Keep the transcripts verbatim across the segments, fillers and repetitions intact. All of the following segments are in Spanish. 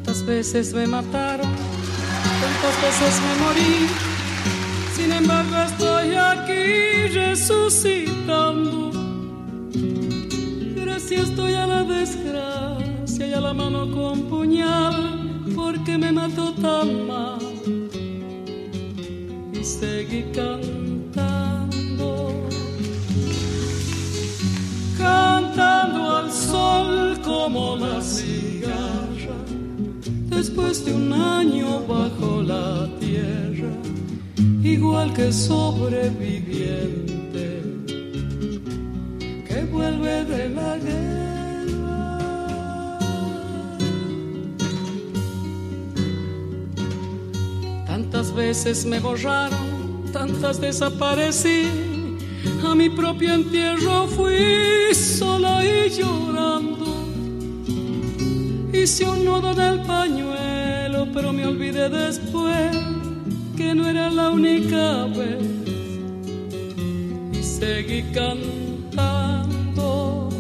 Tantas veces me mataron, tantas veces me morí, sin embargo estoy aquí resucitando. Gracias estoy a la desgracia y a la mano con puñal, porque me mató tan mal. Y seguí cantando, cantando al sol como la cigarra, después de un año bajo la tierra, igual que sobreviviente que vuelve de la guerra. Tantas veces me borraron, tantas desaparecí, a mi propio entierro fui sola y llorando. Hice un nudo en el pañuelo, pero me olvidé después que no era la única vez. Y seguí cantando,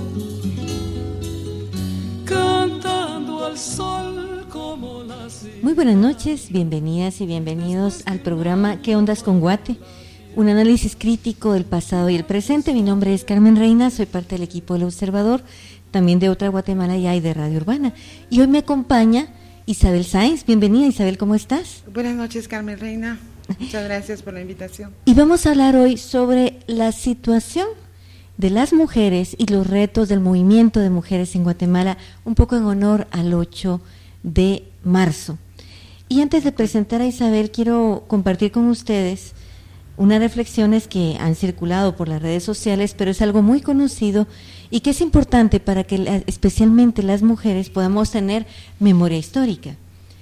cantando al sol como la cigarra. Muy buenas noches, bienvenidas y bienvenidos al programa ¿Qué ondas con Guate? Un análisis crítico del pasado y el presente. Mi nombre es Carmen Reina, soy parte del equipo del Observador, también de Otra Guatemala ya y de Radio Urbana. Y hoy me acompaña Isabel Sáenz. Bienvenida, Isabel, ¿cómo estás? Buenas noches, Carmen Reina. Muchas gracias por la invitación. Y vamos a hablar hoy sobre la situación de las mujeres y los retos del movimiento de mujeres en Guatemala, un poco en honor al ocho de marzo. Y antes de presentar a Isabel, quiero compartir con ustedes unas reflexiones que han circulado por las redes sociales, pero es algo muy conocido y que es importante para que la, especialmente las mujeres podamos tener memoria histórica.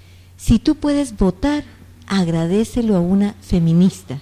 Si tú puedes votar, agradécelo a una feminista.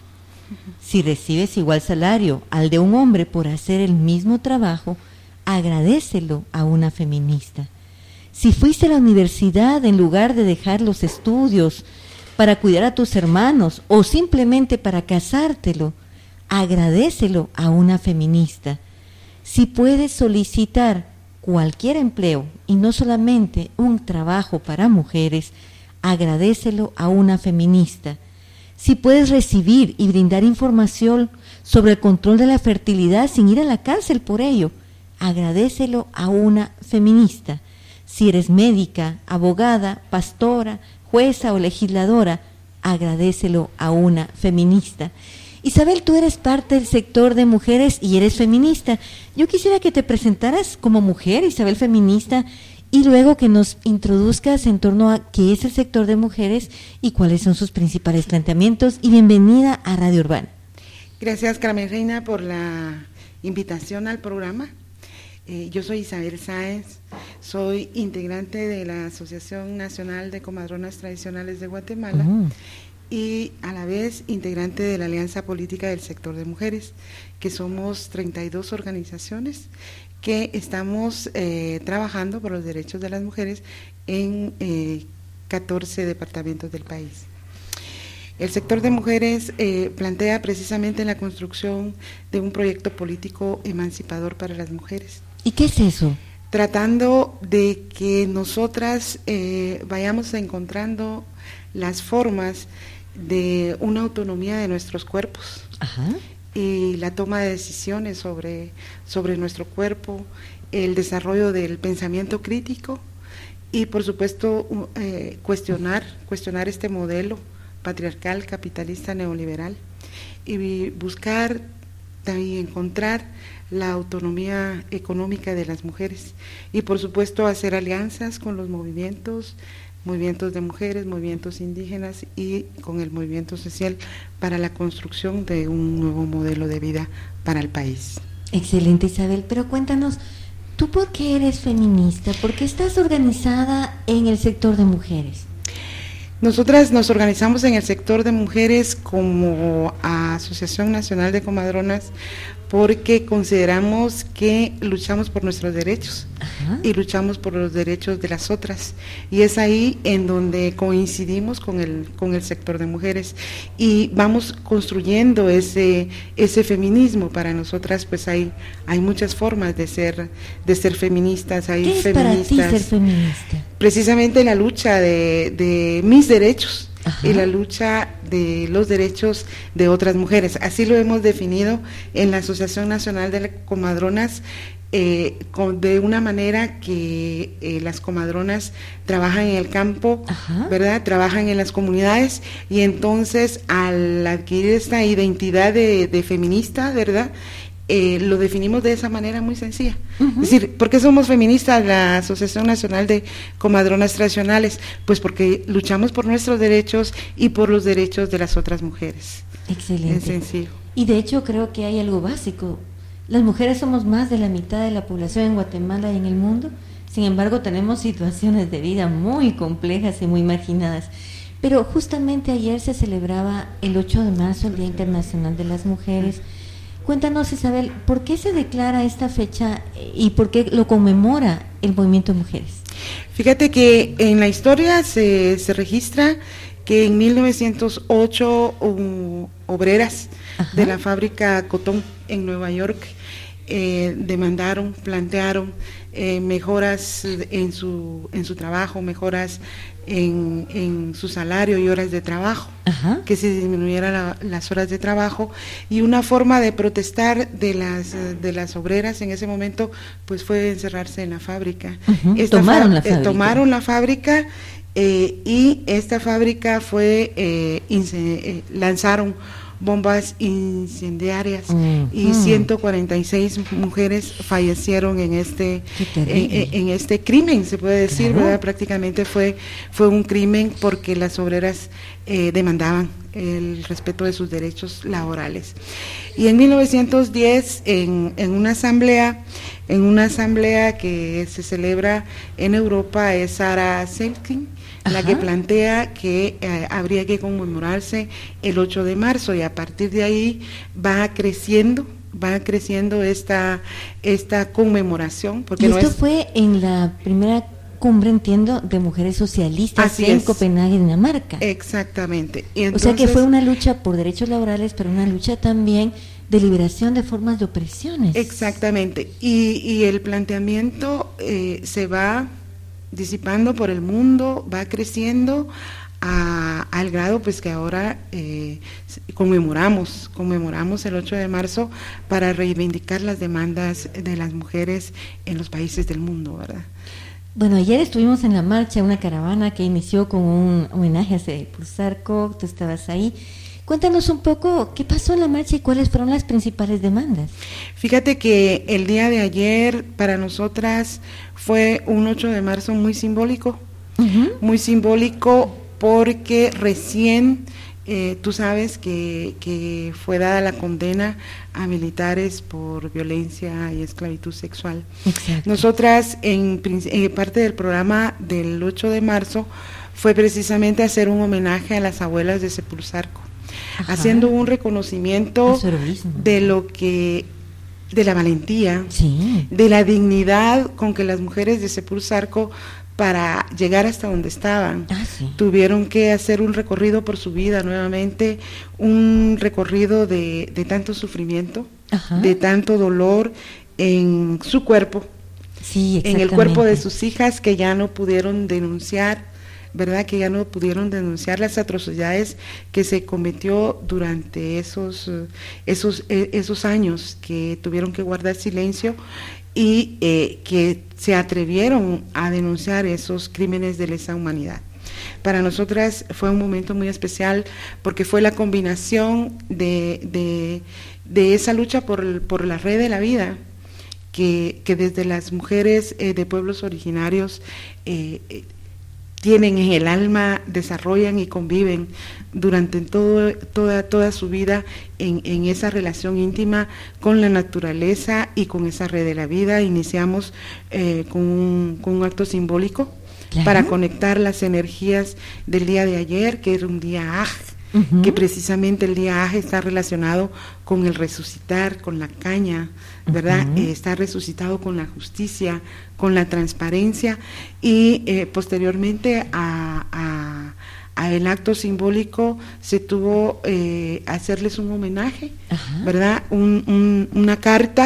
Si recibes igual salario al de un hombre por hacer el mismo trabajo, agradécelo a una feminista. Si fuiste a la universidad en lugar de dejar los estudios para cuidar a tus hermanos o simplemente para casártelo, agradécelo a una feminista. Si puedes solicitar cualquier empleo y no solamente un trabajo para mujeres, agradécelo a una feminista. Si puedes recibir y brindar información sobre el control de la fertilidad sin ir a la cárcel por ello, agradécelo a una feminista. Si eres médica, abogada, pastora, jueza o legisladora, agradécelo a una feminista. Isabel, tú eres parte del sector de mujeres y eres feminista. Yo quisiera que te presentaras como mujer, Isabel feminista, y luego que nos introduzcas en torno a qué es el sector de mujeres y cuáles son sus principales planteamientos. Y bienvenida a Radio Urbana. Gracias, Carmen Reina, por la invitación al programa. Eh, yo soy Isabel Sáenz, soy integrante de la Asociación Nacional de Comadronas Tradicionales de Guatemala uh-huh. y a la vez integrante de la Alianza Política del Sector de Mujeres, que somos treinta y dos organizaciones que estamos eh, trabajando por los derechos de las mujeres en eh, catorce departamentos del país. El sector de mujeres eh, plantea precisamente la construcción de un proyecto político emancipador para las mujeres. ¿Y qué es eso? Tratando de que nosotras eh, vayamos encontrando las formas de una autonomía de nuestros cuerpos. Ajá. Y la toma de decisiones sobre, sobre nuestro cuerpo, el desarrollo del pensamiento crítico y por supuesto eh, cuestionar, cuestionar este modelo patriarcal, capitalista, neoliberal y buscar y encontrar la autonomía económica de las mujeres y por supuesto hacer alianzas con los movimientos, movimientos de mujeres, movimientos indígenas y con el movimiento social para la construcción de un nuevo modelo de vida para el país. Excelente, Isabel, pero cuéntanos, ¿tú por qué eres feminista? ¿Por qué estás organizada en el sector de mujeres? Nosotras nos organizamos en el sector de mujeres como Asociación Nacional de Comadronas porque consideramos que luchamos por nuestros derechos. Ajá. Y luchamos por los derechos de las otras y es ahí en donde coincidimos con el con el sector de mujeres y vamos construyendo ese ese feminismo. Para nosotras pues hay hay muchas formas de ser de ser feministas. Hay ¿Qué es feministas, para ti ser feminista? precisamente la lucha de, de mis derechos. Ajá. Y la lucha de los derechos de otras mujeres. Así lo hemos definido en la Asociación Nacional de Comadronas, eh, con, de una manera que eh, las comadronas trabajan en el campo, ajá, ¿verdad? Trabajan en las comunidades, y entonces al adquirir esta identidad de, de feminista, ¿verdad?, Eh, lo definimos de esa manera muy sencilla. Uh-huh. Es decir, ¿por qué somos feministas, la Asociación Nacional de Comadronas Tradicionales? Pues porque luchamos por nuestros derechos y por los derechos de las otras mujeres. Excelente. Es sencillo. Y de hecho creo que hay algo básico. Las mujeres somos más de la mitad de la población en Guatemala y en el mundo. Sin embargo, tenemos situaciones de vida muy complejas y muy marginadas. Pero justamente ayer se celebraba el ocho de marzo, el Día Internacional de las Mujeres. Cuéntanos, Isabel, ¿por qué se declara esta fecha y por qué lo conmemora el movimiento de mujeres? Fíjate que en la historia se, se registra que en mil novecientos ocho um, obreras, ajá, de la fábrica Cotón en Nueva York eh, demandaron, plantearon eh, mejoras en su, en su trabajo, mejoras En, en su salario y horas de trabajo, ajá, que se disminuyera la, las horas de trabajo, y una forma de protestar de las de las obreras en ese momento pues fue encerrarse en la fábrica. Uh-huh. Tomaron, la eh, tomaron la fábrica eh, y esta fábrica fue eh, ince- eh, lanzaron bombas incendiarias, uh-huh, y ciento cuarenta y seis mujeres fallecieron en este en, en este crimen, se puede decir, claro, ¿verdad? Prácticamente fue fue un crimen porque las obreras eh, demandaban el respeto de sus derechos laborales. Y en mil novecientos diez, en, en una asamblea, en una asamblea que se celebra en Europa, es Sarah Selkin la que plantea que eh, habría que conmemorarse el ocho de marzo, y a partir de ahí va creciendo, va creciendo esta esta conmemoración. Porque y no esto es... fue en la primera cumbre, entiendo, de mujeres socialistas Así en es. Copenhague, Dinamarca. Exactamente. Y o entonces, sea que fue una lucha por derechos laborales, pero una lucha también de liberación de formas de opresiones. Exactamente. Y, y el planteamiento eh, se va disipando por el mundo, va creciendo a, al grado pues que ahora eh, conmemoramos, conmemoramos el ocho de marzo para reivindicar las demandas de las mujeres en los países del mundo, ¿verdad? Bueno, ayer estuvimos en la marcha, una caravana que inició con un homenaje a Sepulsarco, tú estabas ahí. Cuéntanos un poco qué pasó en la marcha y cuáles fueron las principales demandas. Fíjate que el día de ayer para nosotras fue un ocho de marzo muy simbólico, uh-huh, muy simbólico porque recién, eh, tú sabes que, que fue dada la condena a militares por violencia y esclavitud sexual. Exacto. Nosotras, en, en parte del programa del ocho de marzo, fue precisamente hacer un homenaje a las abuelas de Sepulsarco, ajá, haciendo un reconocimiento de lo que, de la valentía, sí, de la dignidad con que las mujeres de Sepulsarco, para llegar hasta donde estaban, ah, sí, tuvieron que hacer un recorrido por su vida nuevamente, un recorrido de, de tanto sufrimiento, ajá, de tanto dolor en su cuerpo, sí, en el cuerpo de sus hijas que ya no pudieron denunciar, ¿verdad? Que ya no pudieron denunciar las atrocidades que se cometió durante esos, esos, esos años, que tuvieron que guardar silencio y eh, que se atrevieron a denunciar esos crímenes de lesa humanidad. Para nosotras fue un momento muy especial porque fue la combinación de, de, de esa lucha por, por la red de la vida, que, que desde las mujeres eh, de pueblos originarios eh, eh, tienen en el alma, desarrollan y conviven durante todo, toda, toda su vida en, en esa relación íntima con la naturaleza y con esa red de la vida. Iniciamos eh, con, un, con un acto simbólico, claro, para conectar las energías del día de ayer, que era un día Aj, uh-huh, que precisamente el día Aj está relacionado con el resucitar, con la caña, ¿verdad? Uh-huh. Eh, está resucitado con la justicia, con la transparencia, y eh, posteriormente a, a, a el acto simbólico se tuvo eh, hacerles un homenaje, ajá, ¿verdad? Un, un, una carta,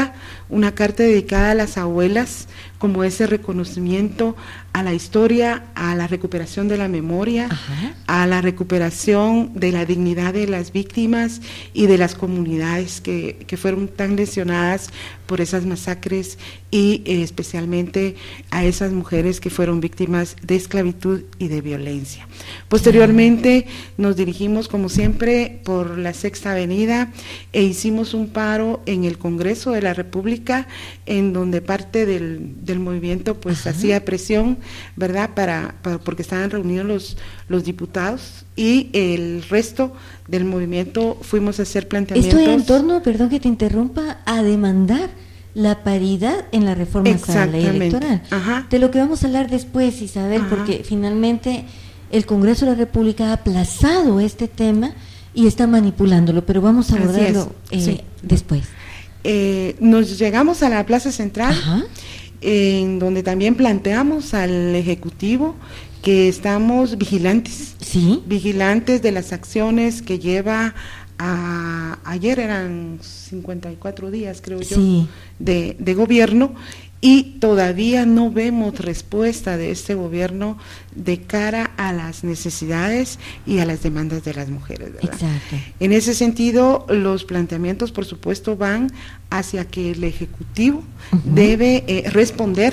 una carta dedicada a las abuelas, como ese reconocimiento a la historia, a la recuperación de la memoria, ajá, a la recuperación de la dignidad de las víctimas y de las comunidades que, que fueron tan lesionadas por esas masacres, y eh, especialmente a esas mujeres que fueron víctimas de esclavitud y de violencia. Posteriormente nos dirigimos, como siempre, por la Sexta Avenida e hicimos un paro en el Congreso de la República, en donde parte del, del movimiento pues ajá, hacía presión, ¿verdad?, para, para porque estaban reunidos los, los diputados, y el resto del movimiento fuimos a hacer planteamientos. Esto en torno, perdón que te interrumpa, a demandar la paridad en la reforma a la ley electoral. Ajá. De lo que vamos a hablar después, Isabel, ajá, porque finalmente el Congreso de la República ha aplazado este tema y está manipulándolo, pero vamos a abordarlo eh, sí. después. Eh, nos llegamos a la Plaza Central, ajá, en donde también planteamos al Ejecutivo que estamos vigilantes, ¿sí?, vigilantes de las acciones que lleva a, ayer eran cincuenta y cuatro días, creo yo, sí, de, de gobierno, y todavía no vemos respuesta de este gobierno de cara a las necesidades y a las demandas de las mujeres, ¿verdad? Exacto. En ese sentido, los planteamientos, por supuesto, van hacia que el Ejecutivo uh-huh. debe eh, responder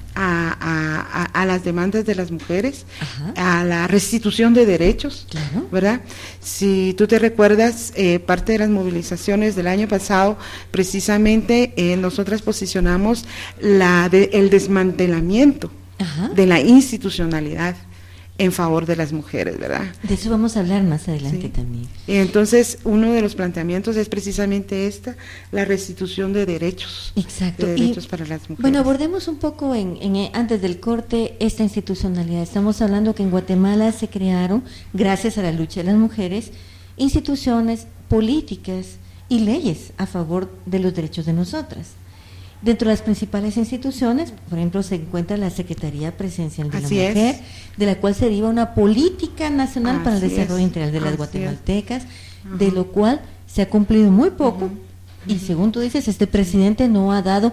A, a, a las demandas de las mujeres, ajá, a la restitución de derechos, claro, ¿verdad? Si tú te recuerdas, eh, parte de las movilizaciones del año pasado, precisamente eh, nosotras posicionamos la de, el desmantelamiento, ajá, de la institucionalidad en favor de las mujeres, ¿verdad? De eso vamos a hablar más adelante, sí, también. Entonces, uno de los planteamientos es precisamente esta, la restitución de derechos. Exacto. De derechos y, para las mujeres. Bueno, abordemos un poco en, en antes del corte esta institucionalidad. Estamos hablando que en Guatemala se crearon, gracias a la lucha de las mujeres, instituciones políticas y leyes a favor de los derechos de nosotras. Dentro de las principales instituciones, por ejemplo, se encuentra la Secretaría Presidencial de Así la Mujer, es. de la cual se deriva una política nacional Así para el desarrollo es. integral de las Así guatemaltecas, uh-huh. de lo cual se ha cumplido muy poco, uh-huh. y según tú dices, este presidente no ha dado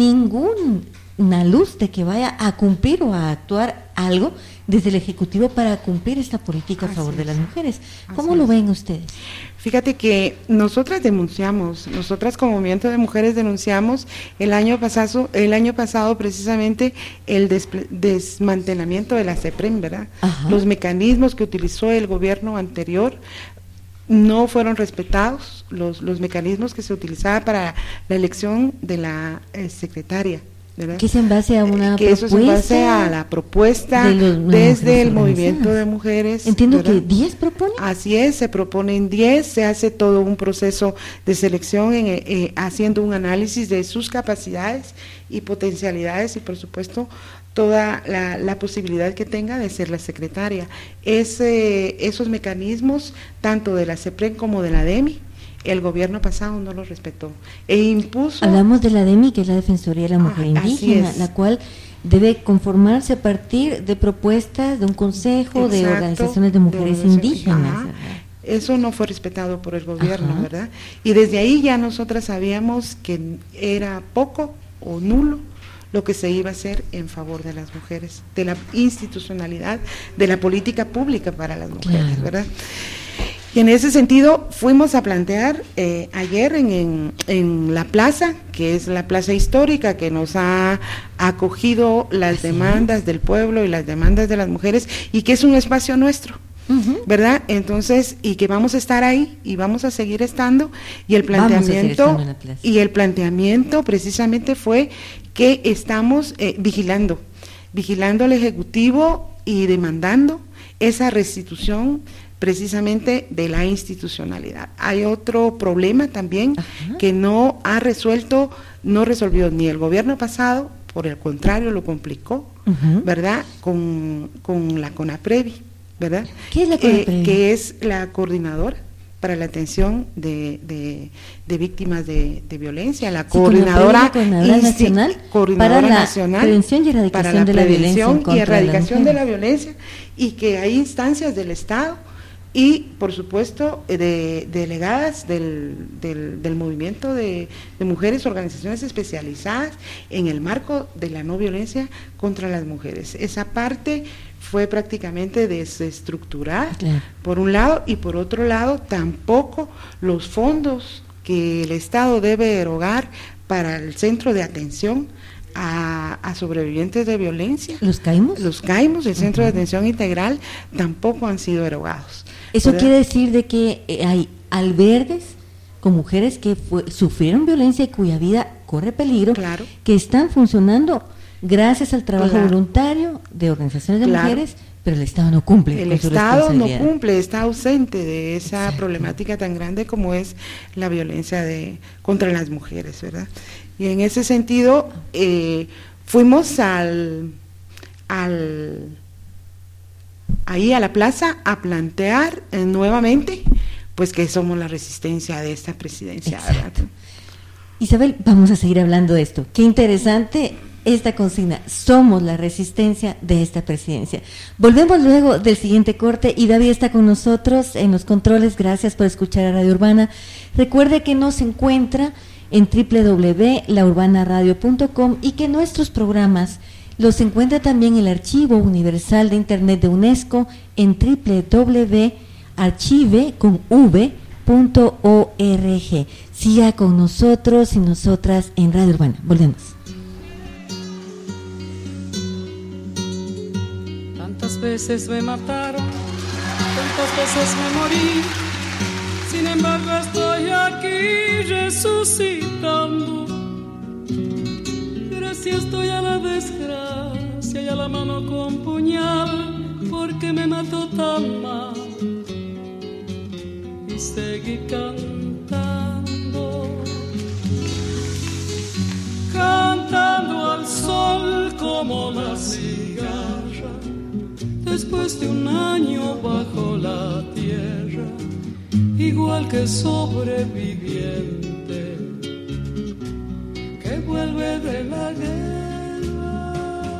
ninguna luz de que vaya a cumplir o a actuar algo desde el Ejecutivo para cumplir esta política a favor Así de las mujeres. ¿Cómo Así lo ven ustedes? Fíjate que nosotras denunciamos, nosotras como movimiento de mujeres denunciamos el año pasado, el año pasado precisamente el desple- desmantelamiento de la CEPREM, ¿verdad? Ajá. Los mecanismos que utilizó el gobierno anterior no fueron respetados, los, los mecanismos que se utilizaban para la elección de la eh, secretaria. ¿verdad? Que es en base a una que propuesta. Eso es en base a la propuesta de los, desde el movimiento de mujeres. Entiendo, ¿verdad? Que diez proponen. Así es, se proponen diez, se hace todo un proceso de selección en, eh, haciendo un análisis de sus capacidades y potencialidades y por supuesto toda la, la posibilidad que tenga de ser la secretaria. Ese, esos mecanismos, tanto de la CEPREM como de la DEMI, el gobierno pasado no lo respetó e impuso. Hablamos de la DEMI, que es la Defensoría de la Mujer ah, Indígena, la cual debe conformarse a partir de propuestas de un consejo Exacto, de organizaciones de mujeres de indígenas. Ajá. Eso no fue respetado por el gobierno, Ajá. ¿verdad? Y desde ahí ya nosotras sabíamos que era poco o nulo lo que se iba a hacer en favor de las mujeres, de la institucionalidad, de la política pública para las mujeres, claro. ¿verdad? Y en ese sentido fuimos a plantear eh, ayer en, en, en la plaza, que es la plaza histórica que nos ha acogido las demandas del pueblo y las demandas de las mujeres y que es un espacio nuestro, uh-huh. ¿verdad? Entonces, y que vamos a estar ahí y vamos a seguir estando y el planteamiento y el planteamiento precisamente fue que estamos eh, vigilando, vigilando al Ejecutivo y demandando esa restitución precisamente de la institucionalidad. Hay otro problema también Ajá. que no ha resuelto, no resolvió ni el gobierno pasado, por el contrario lo complicó, uh-huh. ¿verdad? Con, con la CONAPREVI, ¿verdad? ¿Qué es la CONAPREVI? Eh, que es la coordinadora para la atención de, de, de víctimas de, de violencia, la sí, coordinadora, la coordinadora insti- nacional coordinadora para la nacional prevención y erradicación para la de la prevención violencia y erradicación de la violencia, y que hay instancias del Estado y por supuesto de, de delegadas del, del, del movimiento de, de mujeres, organizaciones especializadas en el marco de la no violencia contra las mujeres. Esa parte fue prácticamente desestructurada, claro, por un lado, y por otro lado tampoco los fondos que el Estado debe erogar para el centro de atención A, a sobrevivientes de violencia. ¿Los CAIMOS? Los CAIMOS, el Centro uh-huh. de Atención Integral, tampoco han sido erogados. Eso ¿verdad? Quiere decir de que hay albergues con mujeres que fue, sufrieron violencia y cuya vida corre peligro, claro, que están funcionando gracias al trabajo claro. voluntario de organizaciones de claro. mujeres, pero el Estado no cumple. El con su Estado no cumple, está ausente de esa Exacto. problemática tan grande como es la violencia de contra las mujeres, ¿verdad? Y en ese sentido, eh, fuimos al, al, ahí a la plaza a plantear eh, nuevamente, pues que somos la resistencia de esta presidencia. ¿Verdad? Isabel, vamos a seguir hablando de esto. Qué interesante esta consigna, somos la resistencia de esta presidencia. Volvemos luego del siguiente corte y David está con nosotros en los controles. Gracias por escuchar a Radio Urbana. Recuerde que nos encuentra en doble u doble u doble u punto la urbana radio punto com y que nuestros programas los encuentra también en el Archivo Universal de Internet de UNESCO en doble u doble u doble u punto archive punto org. Siga con nosotros y nosotras en Radio Urbana. Volvemos. Tantas veces me mataron, tantas veces me morí. Sin embargo estoy aquí resucitando. Gracias estoy a la desgracia y a la mano con puñal, porque me mató tan mal. Y seguí cantando, cantando al sol como la cigarra, después de un año bajo la tierra, igual que sobreviviente que vuelve de la guerra.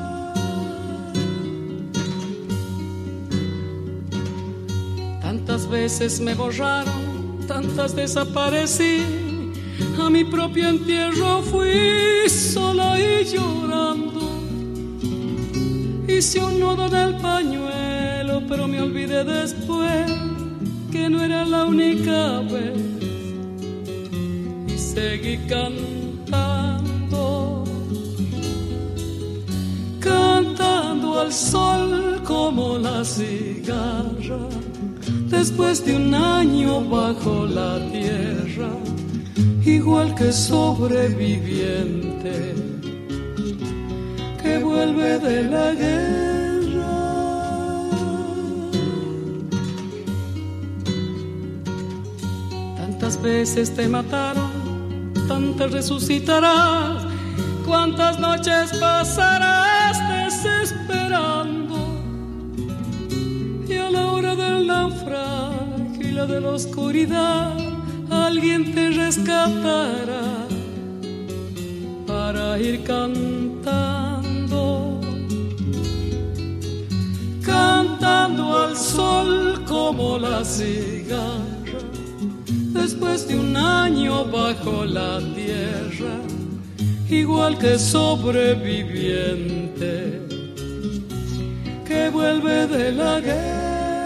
Tantas veces me borraron, tantas desaparecí, a mi propio entierro fui sola y llorando. Hice un nudo en el pañuelo, pero me olvidé después que no era la única vez, y seguí cantando, cantando al sol como la cigarra, después de un año bajo la tierra, igual que sobreviviente que vuelve de la guerra. Tantas veces te mataron, tantas resucitarás, cuántas noches pasarás desesperando, y a la hora del naufragio y la de la oscuridad alguien te rescatará para ir cantando, cantando al sol como la cigarra, después de un año bajo la tierra, igual que sobreviviente que vuelve de la guerra.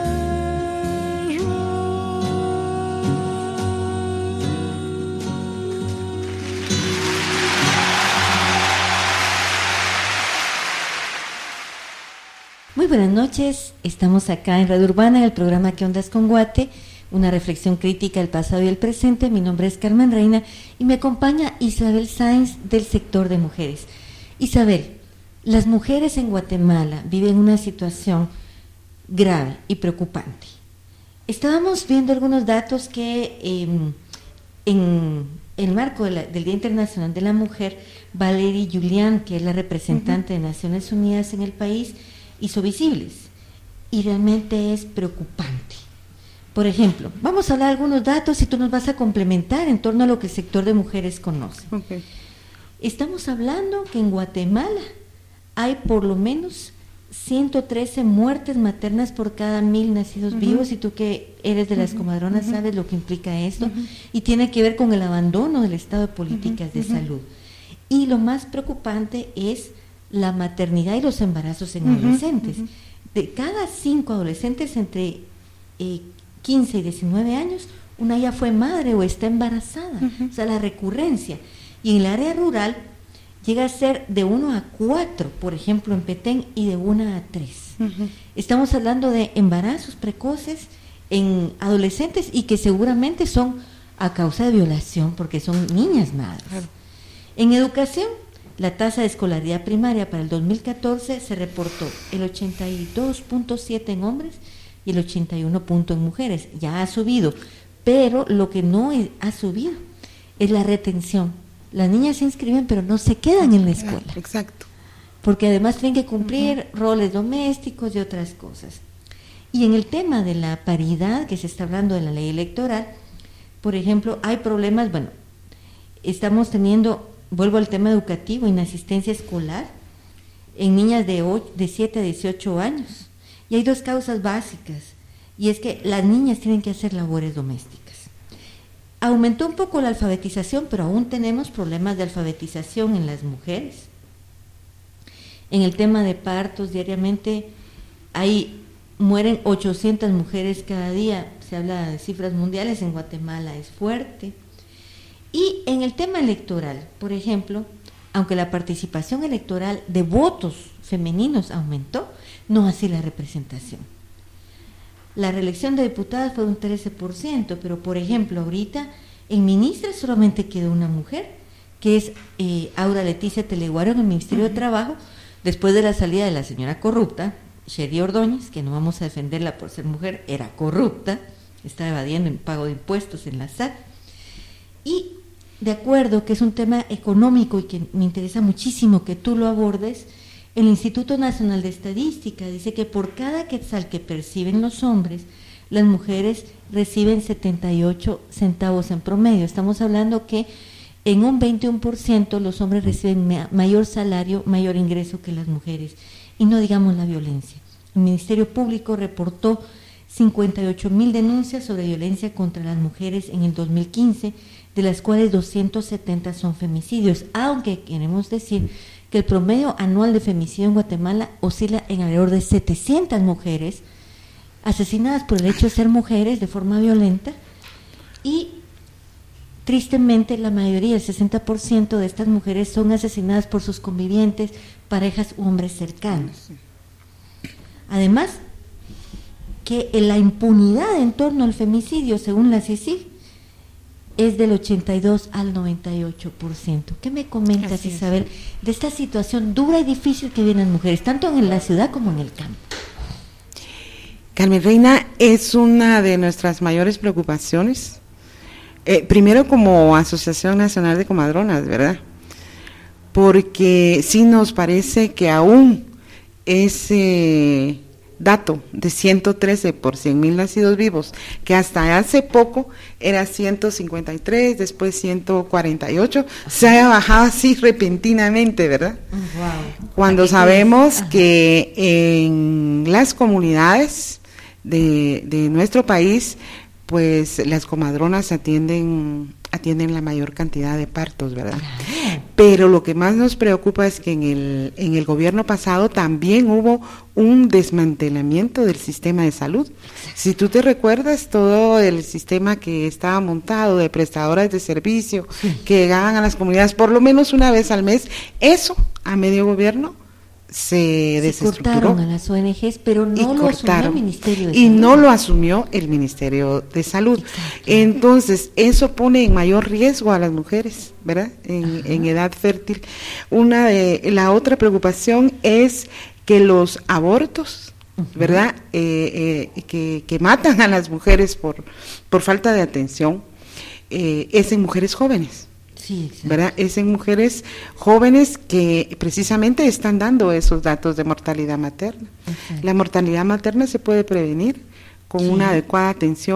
Muy buenas noches, estamos acá en Radio Urbana, en el programa ¿Qué ondas con Guate? Una reflexión crítica del pasado y el presente. Mi nombre es Carmen Reina y me acompaña Isabel Sáenz del sector de mujeres. Isabel, las mujeres en Guatemala viven una situación grave y preocupante. Estábamos viendo algunos datos que eh, en el marco de la, del Día Internacional de la Mujer, Valerie Julián, que es la representante uh-huh. de Naciones Unidas en el país, hizo visibles, y realmente es preocupante. Por ejemplo, vamos a hablar de algunos datos y tú nos vas a complementar en torno a lo que el sector de mujeres conoce. Okay. Estamos hablando que en Guatemala hay por lo menos ciento trece muertes maternas por cada mil nacidos uh-huh. vivos, y tú que eres de las uh-huh. comadronas uh-huh. sabes lo que implica esto, uh-huh. y tiene que ver con el abandono del estado de políticas uh-huh. de uh-huh. salud. Y lo más preocupante es la maternidad y los embarazos en uh-huh. adolescentes. Uh-huh. De cada cinco adolescentes entre eh, quince y diecinueve años, una ya fue madre o está embarazada, uh-huh. o sea, la recurrencia. Y en el área rural llega a ser de uno a cuatro, por ejemplo, en Petén, y de una a tres. Uh-huh. Estamos hablando de embarazos precoces en adolescentes y que seguramente son a causa de violación, porque son niñas madres. Uh-huh. En educación, la tasa de escolaridad primaria para el dos mil catorce se reportó el ochenta y dos punto siete en hombres y el ochenta y uno punto en mujeres. Ya ha subido, pero lo que no ha subido es la retención. Las niñas se inscriben, pero no se quedan en la escuela. Exacto. Porque además tienen que cumplir uh-huh. roles domésticos y otras cosas. Y en el tema de la paridad, que se está hablando de la ley electoral, por ejemplo, hay problemas, bueno, estamos teniendo, vuelvo al tema educativo, inasistencia escolar en niñas de, ocho, de siete a dieciocho años. Y hay dos causas básicas, y es que las niñas tienen que hacer labores domésticas. Aumentó un poco la alfabetización, pero aún tenemos problemas de alfabetización en las mujeres. En el tema de partos, diariamente hay, mueren ochocientas mujeres cada día, se habla de cifras mundiales, en Guatemala es fuerte. Y en el tema electoral, por ejemplo, aunque la participación electoral de votos femeninos aumentó, no así la representación. La reelección de diputadas fue un trece por ciento, pero por ejemplo ahorita en ministras solamente quedó una mujer, que es eh, Aura Leticia Teleguaro en el Ministerio uh-huh. de Trabajo, después de la salida de la señora corrupta, Sherry Ordóñez, que no vamos a defenderla por ser mujer, era corrupta, estaba evadiendo el pago de impuestos en la S A T, y de acuerdo que es un tema económico y que me interesa muchísimo que tú lo abordes, el Instituto Nacional de Estadística dice que por cada quetzal que perciben los hombres, las mujeres reciben setenta y ocho centavos en promedio. Estamos hablando que en un veintiuno por ciento los hombres reciben ma- mayor salario, mayor ingreso que las mujeres. Y no digamos la violencia. El Ministerio Público reportó cincuenta y ocho mil denuncias sobre violencia contra las mujeres en el dos mil quince, de las cuales doscientos setenta son femicidios, aunque queremos decir que el promedio anual de femicidio en Guatemala oscila en alrededor de setecientas mujeres asesinadas por el hecho de ser mujeres de forma violenta, y tristemente la mayoría, el sesenta por ciento de estas mujeres son asesinadas por sus convivientes, parejas u hombres cercanos. Además, que la impunidad en torno al femicidio, según la C I C I G, es del ochenta y dos al noventa y ocho por ciento. ¿Qué me comentas, Así Isabel, es. de esta situación dura y difícil que viven las mujeres, tanto en la ciudad como en el campo? Carmen Reina, es una de nuestras mayores preocupaciones, eh, primero como Asociación Nacional de Comadronas, ¿verdad? Porque sí nos parece que aún ese dato de ciento trece por cien mil nacidos vivos, que hasta hace poco era ciento cincuenta y tres, después ciento cuarenta y ocho, se ha bajado así repentinamente, ¿verdad? Wow. Cuando sabemos que en las comunidades de, de nuestro país, pues las comadronas atienden atienden la mayor cantidad de partos, ¿verdad? Pero lo que más nos preocupa es que en el en el gobierno pasado también hubo un desmantelamiento del sistema de salud. Si tú te recuerdas, todo el sistema que estaba montado de prestadoras de servicio sí. que llegaban a las comunidades por lo menos una vez al mes, eso a medio gobierno se, se desestructuró. Cortaron a las O N Ges, pero no lo asumió el Ministerio de y Salud. Y no lo asumió el Ministerio de Salud. Exacto. Entonces, eso pone en mayor riesgo a las mujeres, ¿verdad? En, en edad fértil. Una de, la otra preocupación es que los abortos, uh-huh. ¿verdad? Eh, eh, que, que matan a las mujeres por, por falta de atención, eh, es en mujeres jóvenes. Sí, ¿verdad? Es en mujeres jóvenes que precisamente están dando esos datos de mortalidad materna. Exacto. La mortalidad materna se puede prevenir con sí. una adecuada atención,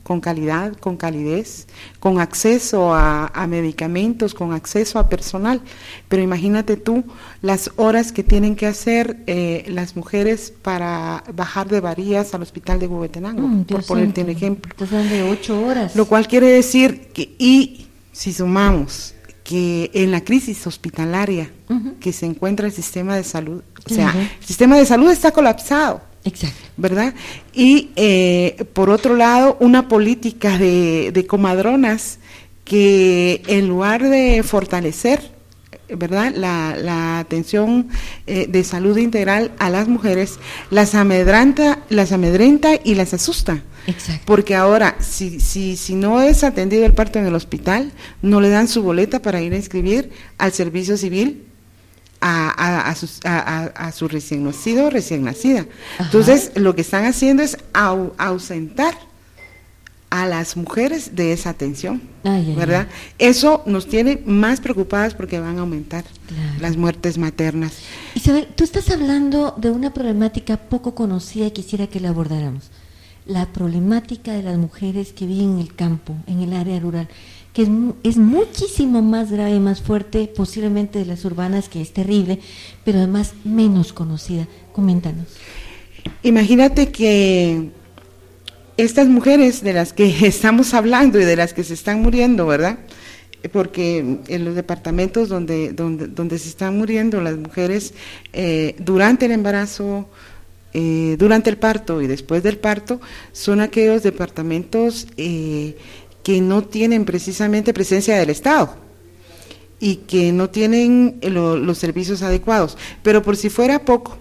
con calidad, con calidez, con acceso a, a medicamentos, con acceso a personal. Pero imagínate tú las horas que tienen que hacer eh, las mujeres para bajar de Varías al hospital de Huehuetenango, mm, por ponerte un ejemplo. Entonces de ocho horas. Lo cual quiere decir que, y si sumamos que en la crisis hospitalaria uh-huh. que se encuentra el sistema de salud, o sea, uh-huh. el sistema de salud está colapsado. Exacto. ¿Verdad? Y eh, por otro lado, una política de, de comadronas que en lugar de fortalecer, ¿verdad?, la, la atención eh, de salud integral a las mujeres, las amedrenta, las amedrenta y las asusta. Exacto. Porque ahora, si, si, si no es atendido el parto en el hospital, no le dan su boleta para ir a inscribir al servicio civil A, a, a, sus, a, a, a su recién nacido o recién nacida. Ajá. Entonces, lo que están haciendo es au, ausentar a las mujeres de esa atención, ay, ¿verdad? Ay, ay. Eso nos tiene más preocupadas porque van a aumentar claro. las muertes maternas. Isabel, tú estás hablando de una problemática poco conocida y quisiera que la abordáramos. La problemática de las mujeres que viven en el campo, en el área rural, que es, es muchísimo más grave y más fuerte posiblemente de las urbanas, que es terrible, pero además menos conocida. Coméntanos. Imagínate que estas mujeres de las que estamos hablando y de las que se están muriendo, ¿verdad? Porque en los departamentos donde, donde, donde se están muriendo las mujeres eh, durante el embarazo, eh, durante el parto y después del parto, son aquellos departamentos eh, que no tienen precisamente presencia del Estado y que no tienen lo, los servicios adecuados. Pero por si fuera poco,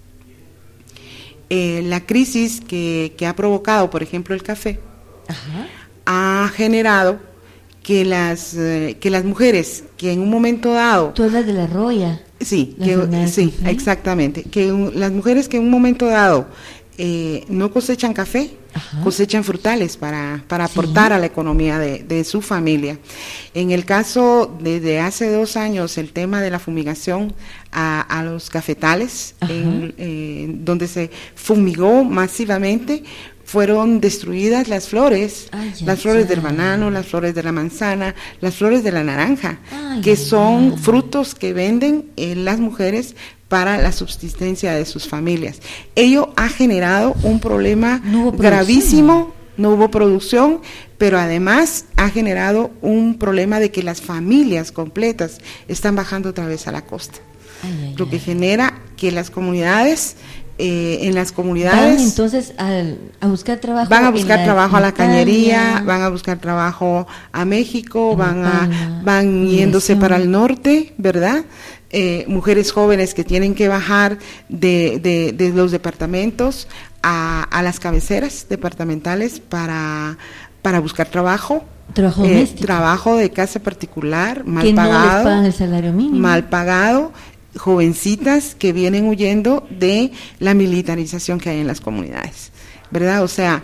eh, la crisis que, que ha provocado, por ejemplo, el café, ajá, ha generado que las eh, que las mujeres que en un momento dado... Tú hablas de la roya. Sí, que, sí, exactamente. Que un, las mujeres que en un momento dado eh, no cosechan café, ajá, cosechan frutales para, para sí. aportar a la economía de, de su familia. En el caso, desde hace dos años, el tema de la fumigación a, a los cafetales, en, eh, donde se fumigó masivamente, fueron destruidas las flores, ay, las flores ay. del banano, las flores de la manzana, las flores de la naranja, ay, que son ay. frutos que venden eh, las mujeres para la subsistencia de sus familias. Ello ha generado un problema no gravísimo, no hubo producción, pero además ha generado un problema de que las familias completas están bajando otra vez a la costa, ay, ay, lo que ay. genera que las comunidades... Eh, en las comunidades van entonces a, a buscar trabajo van a buscar la trabajo a la cañería, van a buscar trabajo a México, van a van yéndose para el norte, ¿verdad? Eh, mujeres jóvenes que tienen que bajar de, de, de los departamentos a, a las cabeceras departamentales para para buscar trabajo. Trabajo eh, doméstico. Trabajo de casa particular, mal que pagado. No les pagan el salario mínimo. Mal pagado. Jovencitas que vienen huyendo de la militarización que hay en las comunidades, ¿verdad? O sea,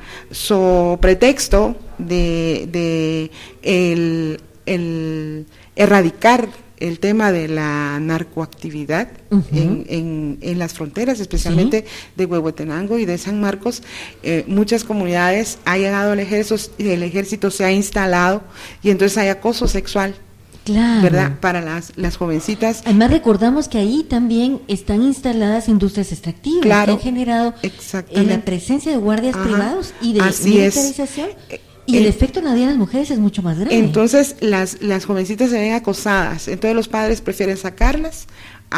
so pretexto de, de el, el erradicar el tema de la narcoactividad uh-huh. en, en, en las fronteras, especialmente ¿sí? de Huehuetenango y de San Marcos, eh, muchas comunidades ha llegado el ejército, el ejército se ha instalado y entonces hay acoso sexual. Claro. ¿Verdad? Para las, las jovencitas. Además recordamos que ahí también están instaladas industrias extractivas, claro, que han generado eh, la presencia de guardias Ajá. privados y de Así militarización. Es. Y el, el efecto en la vida de las mujeres es mucho más grande. Entonces las, las jovencitas se ven acosadas, entonces los padres prefieren sacarlas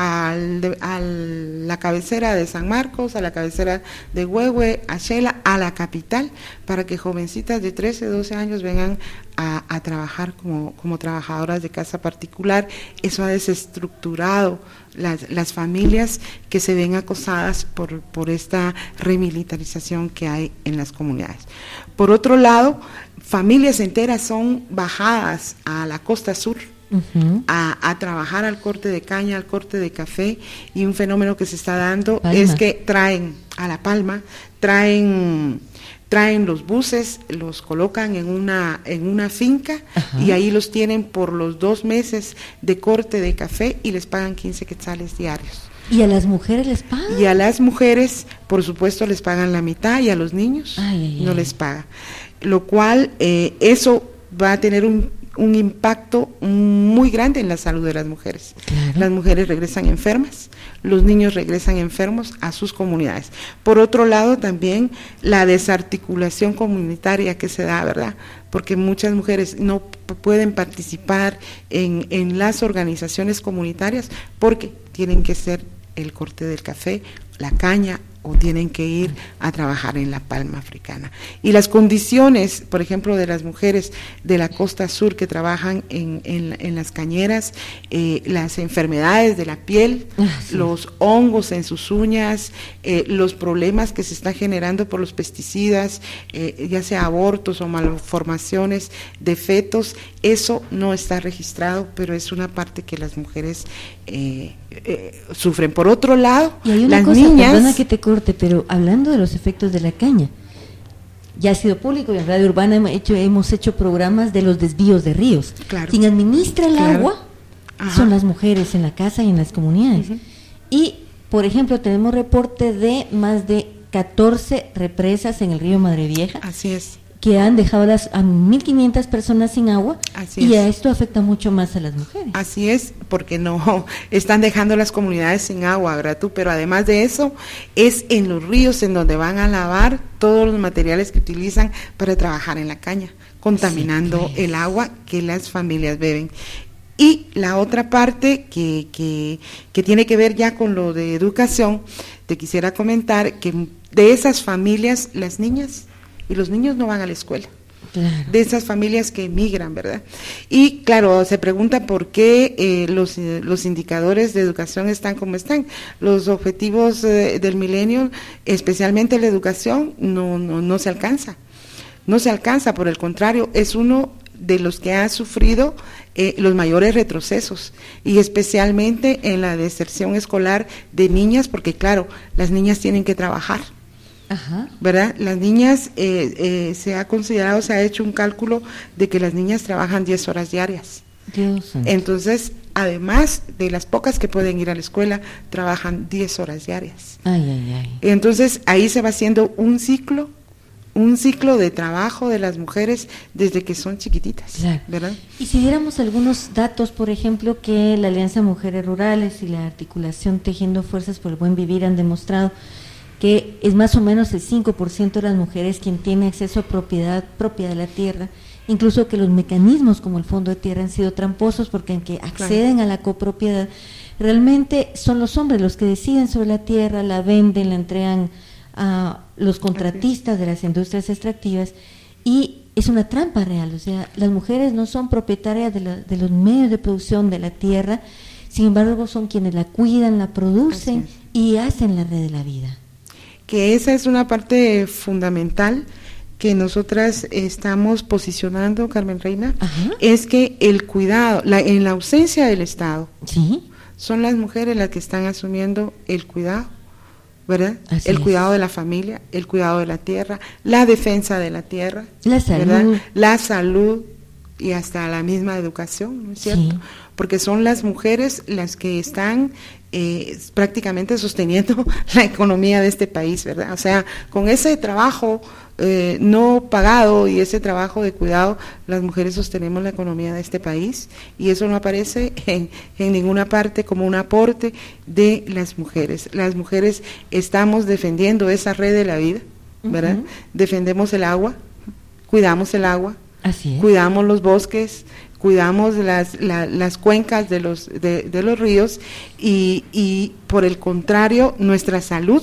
al, a la cabecera de San Marcos, a la cabecera de Huehue, a Xela, a la capital, para que jovencitas de trece, doce años vengan a, a trabajar como, como trabajadoras de casa particular. Eso ha desestructurado las, las familias que se ven acosadas por, por esta remilitarización que hay en las comunidades. Por otro lado, familias enteras son bajadas a la costa sur uh-huh. a, a trabajar al corte de caña, al corte de café, y un fenómeno que se está dando Palma. es que traen a La Palma, traen... traen los buses, los colocan en una en una finca, ajá, y ahí los tienen por los dos meses de corte de café y les pagan quince quetzales diarios. ¿Y a las mujeres les pagan? Y a las mujeres, por supuesto, les pagan la mitad, y a los niños ay, ay, no ay. les paga. Lo cual, eh, eso va a tener un, un impacto muy grande en la salud de las mujeres. Claro. Las mujeres regresan enfermas, los niños regresan enfermos a sus comunidades. Por otro lado, también la desarticulación comunitaria que se da, ¿verdad? Porque muchas mujeres no p- pueden participar en, en las organizaciones comunitarias porque tienen que ser el corte del café, la caña, o tienen que ir a trabajar en la palma africana. Y las condiciones, por ejemplo, de las mujeres de la costa sur que trabajan en, en, en las cañeras, eh, las enfermedades de la piel, sí. los hongos en sus uñas, eh, los problemas que se están generando por los pesticidas, eh, ya sea abortos o malformaciones de fetos, eso no está registrado, pero es una parte que las mujeres eh, eh, sufren. Por otro lado, y hay una las cosa, niñas... Perdona que te corte, pero hablando de los efectos de la caña, ya ha sido público y en Radio Urbana hemos hecho, hemos hecho programas de los desvíos de ríos. Claro. Quien administra el claro. agua Ajá. son las mujeres en la casa y en las comunidades. Uh-huh. Y, por ejemplo, tenemos reporte de más de catorce represas en el río Madre Vieja. Así es. Que han dejado las, a mil quinientas personas sin agua. Así y es. a esto afecta mucho más a las mujeres. Así es, porque no están dejando las comunidades sin agua, ¿verdad tú? Pero además de eso, es en los ríos en donde van a lavar todos los materiales que utilizan para trabajar en la caña, contaminando sí, pues. el agua que las familias beben. Y la otra parte que, que, que tiene que ver ya con lo de educación, te quisiera comentar que de esas familias, las niñas y los niños no van a la escuela, claro. de esas familias que emigran, ¿verdad? Y claro, se pregunta por qué eh, los, eh, los indicadores de educación están como están. Los objetivos eh, del milenio, especialmente la educación, no, no, no se alcanza, no se alcanza, por el contrario, es uno de los que ha sufrido eh, los mayores retrocesos, y especialmente en la deserción escolar de niñas, porque claro, las niñas tienen que trabajar. Ajá. ¿Verdad? Las niñas, eh, eh, se ha considerado, se ha hecho un cálculo de que las niñas trabajan diez horas diarias. Dios. Entonces, además de las pocas que pueden ir a la escuela, trabajan diez horas diarias. Ay, ay, ay. Entonces, ahí se va haciendo un ciclo, un ciclo de trabajo de las mujeres desde que son chiquititas, claro. ¿verdad? Y si diéramos algunos datos, por ejemplo, que la Alianza Mujeres Rurales y la articulación Tejiendo Fuerzas por el Buen Vivir han demostrado que es más o menos el cinco por ciento de las mujeres quien tiene acceso a propiedad propia de la tierra, incluso que los mecanismos como el Fondo de Tierra han sido tramposos, porque aunque acceden claro. a la copropiedad, realmente son los hombres los que deciden sobre la tierra, la venden, la entregan a los contratistas de las industrias extractivas, y es una trampa real. O sea, las mujeres no son propietarias de, la, de los medios de producción de la tierra, sin embargo son quienes la cuidan, la producen y hacen la red de la vida. Que esa es una parte fundamental que nosotras estamos posicionando, Carmen Reina, Ajá. es que el cuidado, la, en la ausencia del Estado, ¿sí? son las mujeres las que están asumiendo el cuidado, ¿verdad? Así el es. cuidado de la familia, el cuidado de la tierra, la defensa de la tierra, la salud, ¿verdad? La salud y hasta la misma educación, ¿no es cierto? Sí. Porque son las mujeres las que están eh, prácticamente sosteniendo la economía de este país, ¿verdad? O sea, con ese trabajo eh, no pagado y ese trabajo de cuidado, las mujeres sostenemos la economía de este país, y eso no aparece en, en ninguna parte como un aporte de las mujeres. Las mujeres estamos defendiendo esa red de la vida, ¿verdad? Uh-huh. Defendemos el agua, cuidamos el agua, Así es. cuidamos los bosques, cuidamos las, la, las cuencas de los, de, de los ríos, y, y por el contrario, nuestra salud,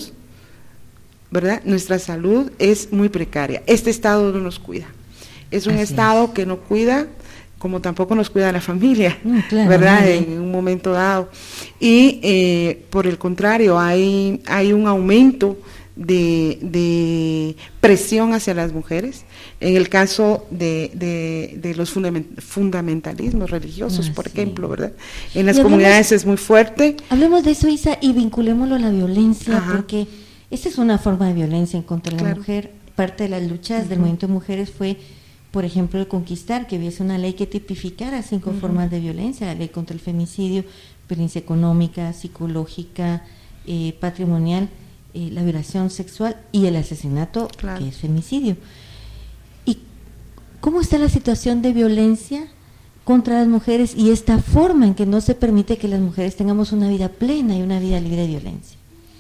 ¿verdad? Nuestra salud es muy precaria. Este Estado no nos cuida. Es un Así Estado es. que no cuida, como tampoco nos cuida la familia, mm, claro, ¿verdad? Muy en un momento dado. Y eh, por el contrario, hay, hay un aumento de, de presión hacia las mujeres, en el caso de, de, de los fundamentalismos religiosos, ah, por sí. ejemplo, ¿verdad? En las comunidades hablemos, es muy fuerte. Hablemos de eso, Isa, y vinculémoslo a la violencia, Ajá. porque esta es una forma de violencia en contra de la claro. mujer. Parte de las luchas uh-huh. del movimiento de mujeres fue, por ejemplo, el conquistar, que hubiese una ley que tipificara cinco uh-huh. formas de violencia: la ley contra el femicidio, violencia económica, psicológica, eh, patrimonial, eh, la violación sexual y el asesinato, claro. que es femicidio. ¿Y cómo está la situación de violencia contra las mujeres y esta forma en que no se permite que las mujeres tengamos una vida plena y una vida libre de violencia?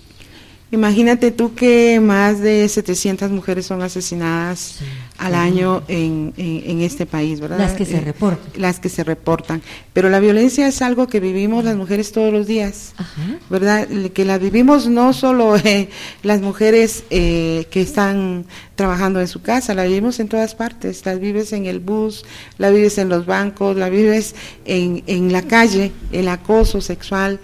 Imagínate tú que más de setecientas mujeres son asesinadas sí, al sí. año en, en, en este país, ¿verdad? Las que se eh, reportan. Las que se reportan. Pero la violencia es algo que vivimos las mujeres todos los días, Ajá. ¿verdad? Que la vivimos no solo eh, las mujeres eh, que están trabajando en su casa, la vivimos en todas partes. La vives en el bus, la vives en los bancos, la vives en, en la calle, el acoso sexual.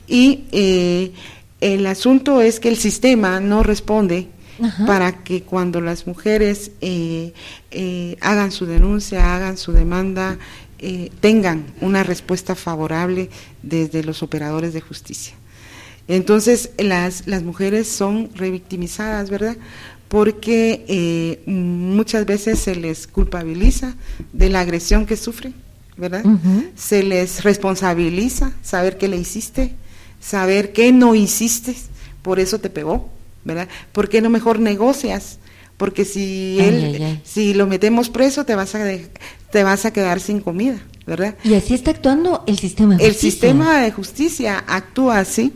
Y eh, el asunto es que el sistema no responde Ajá. para que cuando las mujeres eh, eh, hagan su denuncia, hagan su demanda, eh, tengan una respuesta favorable desde los operadores de justicia. Entonces, las, las mujeres son revictimizadas, ¿verdad? Porque eh, muchas veces se les culpabiliza de la agresión que sufren, ¿verdad? Uh-huh. Se les responsabiliza saber qué le hiciste, saber qué no hiciste, por eso te pegó, ¿verdad? ¿Por qué no mejor negocias? Porque si ay, él, ay, ay. si lo metemos preso, te vas a de, te vas a quedar sin comida, ¿verdad? Y así está actuando el sistema de justicia. El sistema de justicia actúa así.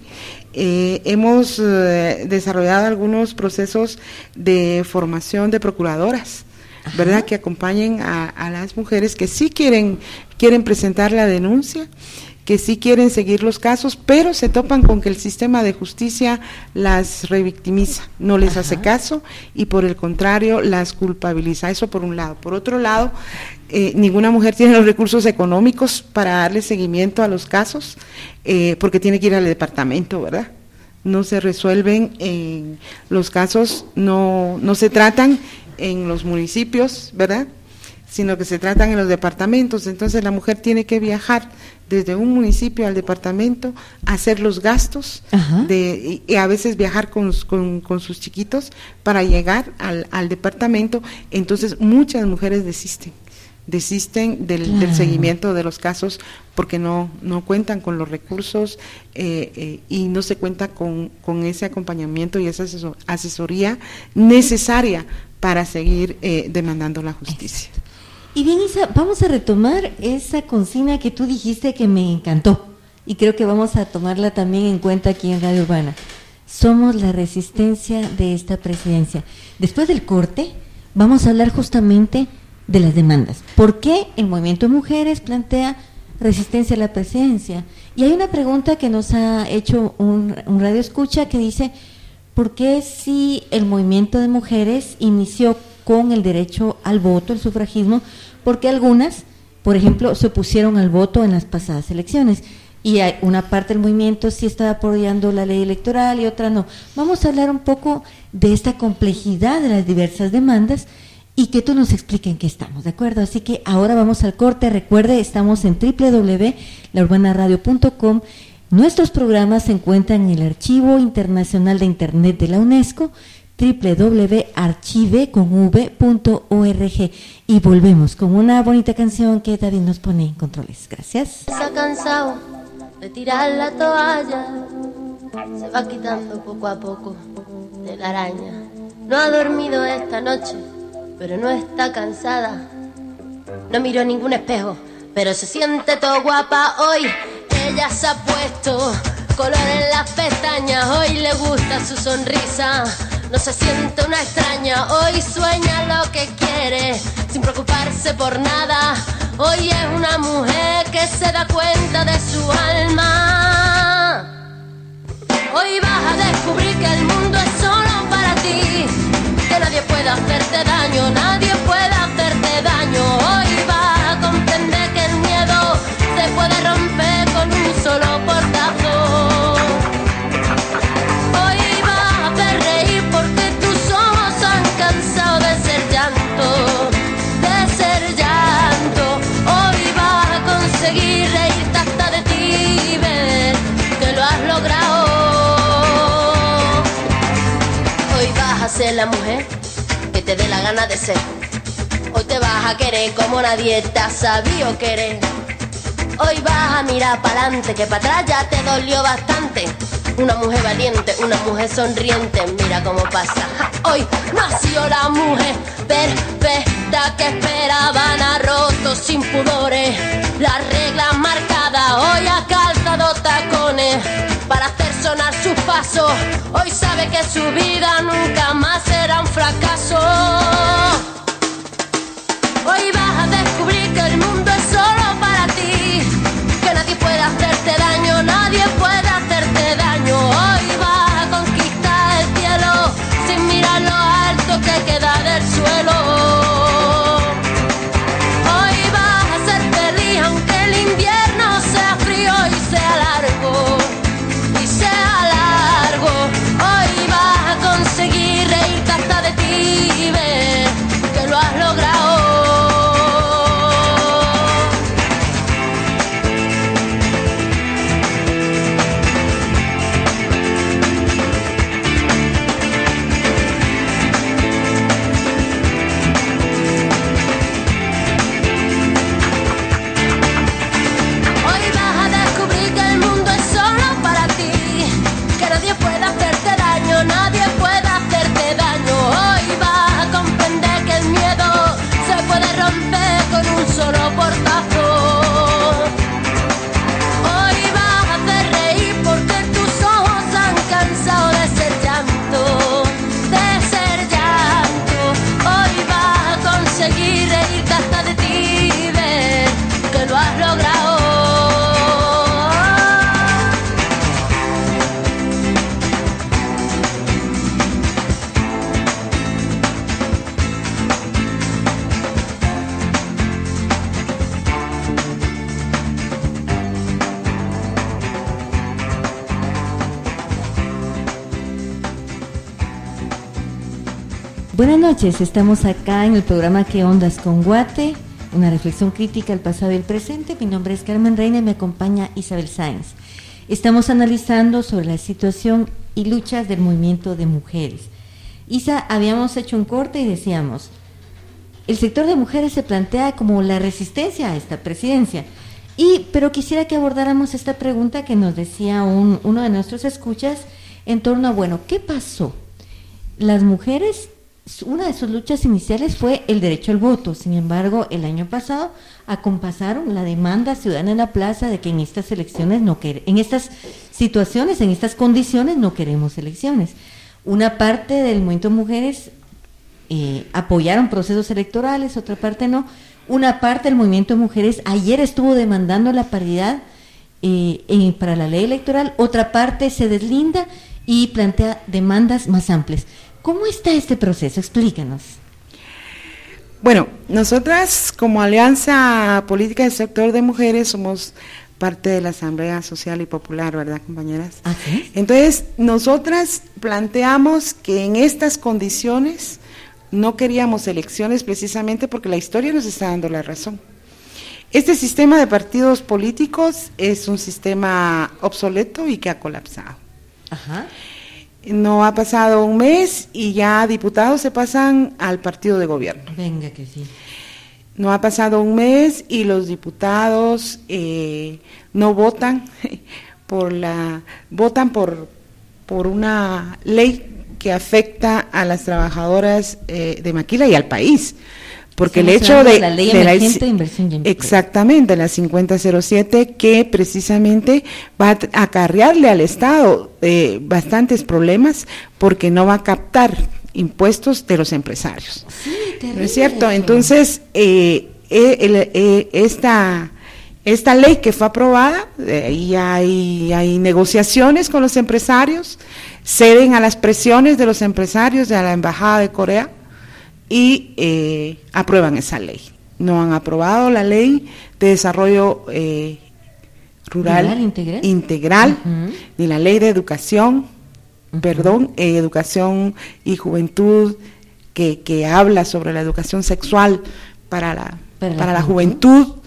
Eh, hemos eh, desarrollado algunos procesos de formación de procuradoras, Ajá. ¿verdad? Que acompañen a, a las mujeres que sí quieren quieren presentar la denuncia, que sí quieren seguir los casos, pero se topan con que el sistema de justicia las revictimiza, no les Ajá. hace caso y por el contrario las culpabiliza. Eso por un lado. Por otro lado, eh, ninguna mujer tiene los recursos económicos para darle seguimiento a los casos, eh, porque tiene que ir al departamento, ¿verdad? No se resuelven en los casos, no, no se tratan en los municipios, ¿verdad?, sino que se tratan en los departamentos. Entonces la mujer tiene que viajar desde un municipio al departamento, hacer los gastos de, y, y a veces viajar con, con, con sus chiquitos para llegar al, al departamento. Entonces muchas mujeres desisten, desisten del, claro. del seguimiento de los casos porque no, no cuentan con los recursos eh, eh, y no se cuenta con, con ese acompañamiento y esa asesor, asesoría necesaria para seguir eh, demandando la justicia. Y bien, Isa, vamos a retomar esa consigna que tú dijiste que me encantó y creo que vamos a tomarla también en cuenta aquí en Radio Urbana. Somos la resistencia de esta presidencia. Después del corte vamos a hablar justamente de las demandas. ¿Por qué el movimiento de mujeres plantea resistencia a la presidencia? Y hay una pregunta que nos ha hecho un, un radio escucha que dice, ¿por qué si el movimiento de mujeres inició con el derecho al voto, el sufragismo, porque algunas, por ejemplo, se opusieron al voto en las pasadas elecciones? Y hay una parte del movimiento sí estaba apoyando la ley electoral y otra no. Vamos a hablar un poco de esta complejidad de las diversas demandas y que tú nos expliques en qué estamos, ¿de acuerdo? Así que ahora vamos al corte. Recuerde, estamos en doble u doble u doble u punto la urbana radio punto com. Nuestros programas se encuentran en el Archivo Internacional de Internet de la UNESCO, doble u doble u doble u punto archive punto org, y volvemos con una bonita canción que David nos pone en controles. Gracias. Se ha cansado de tirar la toalla, se va quitando poco a poco de la araña. No ha dormido esta noche, pero no está cansada. No miró en ningún espejo, pero se siente todo guapa hoy. Ella se ha puesto color en las pestañas, hoy le gusta su sonrisa. No se siente una extraña, hoy sueña lo que quiere, sin preocuparse por nada. Hoy es una mujer que se da cuenta de su alma. Hoy vas a descubrir que el mundo es solo para ti, que nadie puede hacerte daño, nadie puede hacerte daño. Hoy vas a comprender que el miedo se puede romper con un solo portazo. Hoy vas a hacer reír porque ser la mujer que te dé la gana de ser. Hoy te vas a querer como nadie te ha sabido querer. Hoy vas a mirar para adelante, que para atrás ya te dolió bastante. Una mujer valiente, una mujer sonriente, mira cómo pasa. Ja, hoy nació la mujer perfecta que esperaban, ha roto sin pudores las reglas marcadas. Hoy ha calzado tacones para hacer sonar sus pasos. Hoy sabe que su vida nunca más será un fracaso. Hoy vas a descubrir que el mundo es solo para ti, que nadie puede hacerte daño, nadie puede hacerte daño. Hoy vas a conquistar el cielo sin mirar lo alto que queda del suelo. Hoy vas a ser feliz aunque el invierno sea frío y sea largo, y sea largo. Hoy vas a conseguir reírte hasta de ti y ver que lo has logrado. Nadie puede hacerte daño. Hoy vas a comprender que el miedo se puede romper con un solo portazo. Hoy vas a hacer reír porque tus ojos han cansado de ser llanto, de ser llanto. Hoy vas a conseguir reírte hasta de ti y ver que lo has logrado. Buenas noches, estamos acá en el programa ¿Qué ondas con Guate? Una reflexión crítica al pasado y el presente. Mi nombre es Carmen Reina y me acompaña Isabel Sáenz. Estamos analizando sobre la situación y luchas del movimiento de mujeres. Isa, habíamos hecho un corte y decíamos, el sector de mujeres se plantea como la resistencia a esta presidencia. Y, pero quisiera que abordáramos esta pregunta que nos decía un, uno de nuestros escuchas en torno a, bueno, ¿qué pasó? Las mujeres, una de sus luchas iniciales fue el derecho al voto. Sin embargo, el año pasado acompasaron la demanda ciudadana en la plaza de que en estas elecciones no quer- en estas situaciones, en estas condiciones no queremos elecciones. Una parte del movimiento de mujeres eh, apoyaron procesos electorales, otra parte no. Una parte del movimiento de mujeres ayer estuvo demandando la paridad eh, en, para la ley electoral, otra parte se deslinda y plantea demandas más amplias. ¿Cómo está este proceso? Explícanos. Bueno, nosotras como Alianza Política del Sector de Mujeres somos parte de la Asamblea Social y Popular, ¿verdad, compañeras? ¿Así es? Entonces, nosotras planteamos que en estas condiciones no queríamos elecciones precisamente porque la historia nos está dando la razón. Este sistema de partidos políticos es un sistema obsoleto y que ha colapsado. Ajá. No ha pasado un mes y ya diputados se pasan al partido de gobierno. Venga que sí. No ha pasado un mes y los diputados eh, no votan por la votan por por una ley que afecta a las trabajadoras eh, de Maquila y al país. Porque el hecho de, de la ley de emergente la, de inversión y empleo. Exactamente, la cincuenta cero siete, que precisamente va a acarrearle al Estado eh, bastantes problemas porque no va a captar impuestos de los empresarios. Sí, terrible. ¿No es cierto? Entonces, eh, eh, el, eh, esta esta ley que fue aprobada, eh, y hay, hay negociaciones con los empresarios, ceden a las presiones de los empresarios de la Embajada de Corea, y eh, aprueban esa ley. No han aprobado la ley de desarrollo eh, rural, rural integral, integral uh-huh. ni la ley de educación, uh-huh. perdón, eh, educación y juventud que, que habla sobre la educación sexual para la, para, para la, la juventud, juventud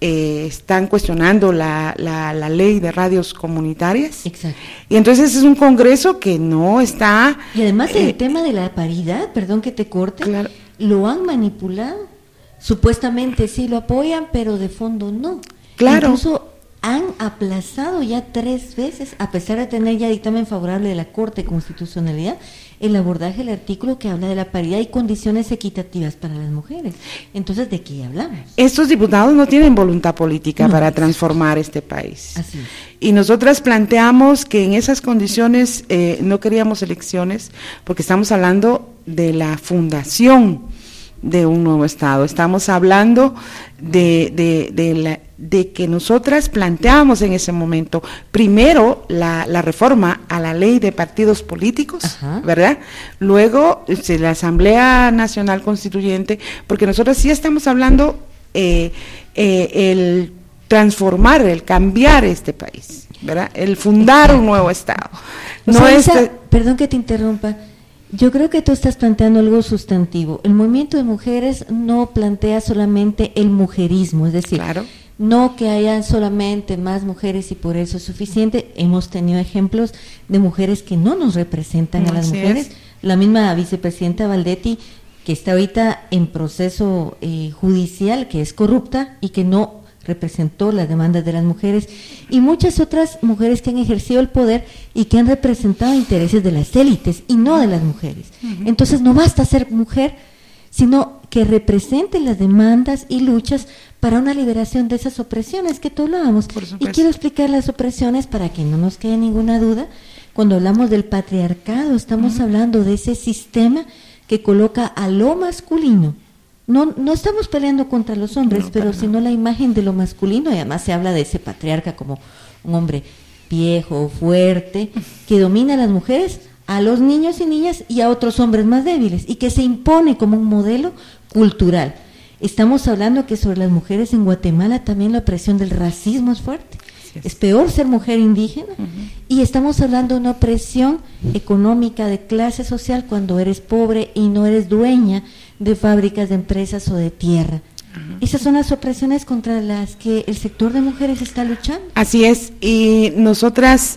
eh, están cuestionando la, la, la ley de radios comunitarias. Exacto. Y entonces es un congreso que no está... Y además eh, el tema de la paridad, perdón que te corte, claro. lo han manipulado. Supuestamente sí lo apoyan, pero de fondo no. Claro. Incluso han aplazado ya tres veces, a pesar de tener ya dictamen favorable de la Corte de Constitucionalidad, el abordaje del artículo que habla de la paridad y condiciones equitativas para las mujeres. Entonces, ¿de qué hablamos? Estos diputados no tienen voluntad política No, para exacto. transformar este país. Así es. Y nosotras planteamos que en esas condiciones eh, no queríamos elecciones, porque estamos hablando de la fundación de un nuevo Estado. Estamos hablando de, de, de, la, de que nosotras planteamos en ese momento, primero, la, la reforma a la ley de partidos políticos, Ajá. ¿verdad? Luego, este, la Asamblea Nacional Constituyente, porque nosotros sí estamos hablando eh, eh, el transformar, el cambiar este país, ¿verdad? El fundar un nuevo Estado. O No sea, es Isa, perdón que te interrumpa, yo creo que tú estás planteando algo sustantivo. El movimiento de mujeres no plantea solamente el mujerismo, es decir, Claro. no que hayan solamente más mujeres y por eso es suficiente. Hemos tenido ejemplos de mujeres que no nos representan a las Así mujeres. es. La misma vicepresidenta Valdetti, que está ahorita en proceso eh, judicial, que es corrupta y que no representó las demandas de las mujeres, y muchas otras mujeres que han ejercido el poder y que han representado intereses de las élites y no de las mujeres. Uh-huh. Entonces no basta ser mujer, sino que represente las demandas y luchas para una liberación de esas opresiones que tú hablábamos. Y quiero explicar las opresiones para que no nos quede ninguna duda. Cuando hablamos del patriarcado, estamos uh-huh. hablando de ese sistema que coloca a lo masculino. No, no estamos peleando contra los hombres, no, pero sino la imagen de lo masculino, y además se habla de ese patriarca como un hombre viejo, fuerte, que domina a las mujeres, a los niños y niñas y a otros hombres más débiles, y que se impone como un modelo cultural. Estamos hablando que sobre las mujeres en Guatemala también la opresión del racismo es fuerte. Es. es peor ser mujer indígena, uh-huh. y estamos hablando de una opresión económica de clase social cuando eres pobre y no eres dueña de fábricas, de empresas o de tierra. Uh-huh. Esas son las opresiones contra las que el sector de mujeres está luchando. Así es, y nosotras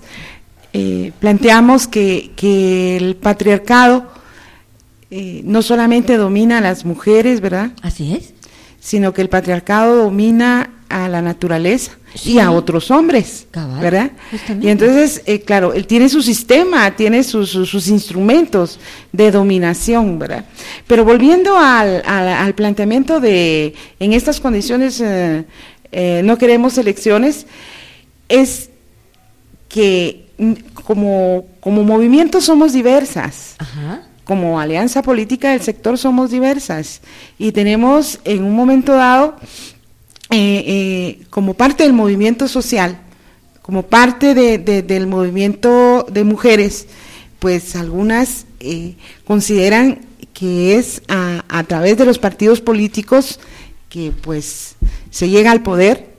eh, planteamos que, que el patriarcado eh, no solamente domina a las mujeres, ¿verdad? Así es. Sino que el patriarcado domina a la naturaleza, sí, y a otros hombres, cabal, ¿verdad? Justamente. Y entonces, eh, claro, él tiene su sistema, tiene sus, sus, sus instrumentos de dominación, ¿verdad? Pero volviendo al, al, al planteamiento de, en estas condiciones eh, eh, no queremos elecciones, es que como, como movimiento somos diversas. Ajá. Como alianza política del sector somos diversas y tenemos en un momento dado, eh, eh, como parte del movimiento social, como parte de, de, del movimiento de mujeres, pues algunas eh, consideran que es a, a través de los partidos políticos que pues se llega al poder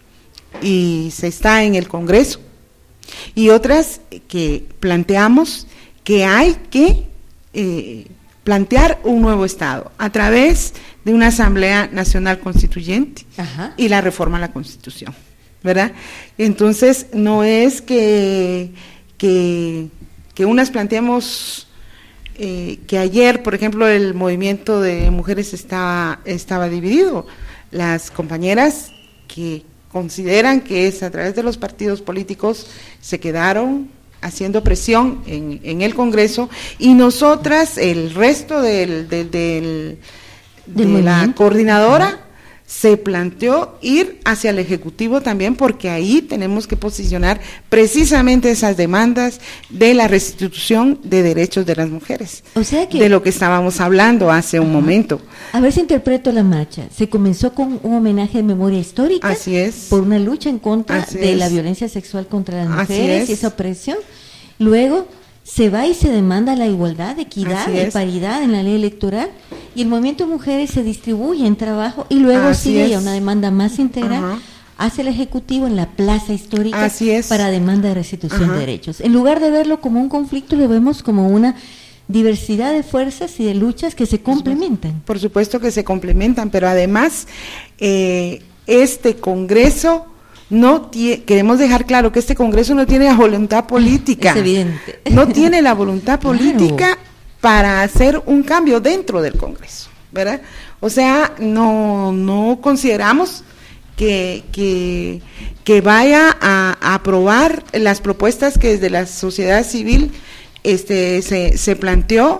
y se está en el Congreso, y otras que planteamos que hay que Eh, plantear un nuevo Estado a través de una Asamblea Nacional Constituyente. Ajá. Y la reforma a la Constitución, ¿verdad? Entonces, no es que, que, que unas planteemos eh, que ayer, por ejemplo, el movimiento de mujeres estaba, estaba dividido. Las compañeras que consideran que es a través de los partidos políticos se quedaron haciendo presión en, en el Congreso, y nosotras, el resto del, del, del, de la coordinadora, se planteó ir hacia el Ejecutivo también, porque ahí tenemos que posicionar precisamente esas demandas de la restitución de derechos de las mujeres, o sea que, de lo que estábamos hablando hace un momento. A ver si interpreto la marcha. Se comenzó con un homenaje de memoria histórica. Así es. Por una lucha en contra Así de es. la violencia sexual contra las Así mujeres es. y esa opresión. Luego se va y se demanda la igualdad, equidad Así y es. paridad en la ley electoral, y el movimiento de mujeres se distribuye en trabajo y luego Así sigue es. ya una demanda más integral. Ajá. Hacia el Ejecutivo en la plaza histórica. Así es. Para demanda de restitución Ajá. de derechos. En lugar de verlo como un conflicto, lo vemos como una diversidad de fuerzas y de luchas que se complementan. Por supuesto que se complementan, pero además eh, este Congreso no tiene, queremos dejar claro que este Congreso no tiene la voluntad política. Es evidente. No tiene la voluntad política claro. para hacer un cambio dentro del Congreso, ¿verdad? O sea, no, no consideramos que, que, que vaya a, a aprobar las propuestas que desde la sociedad civil este, se, se planteó,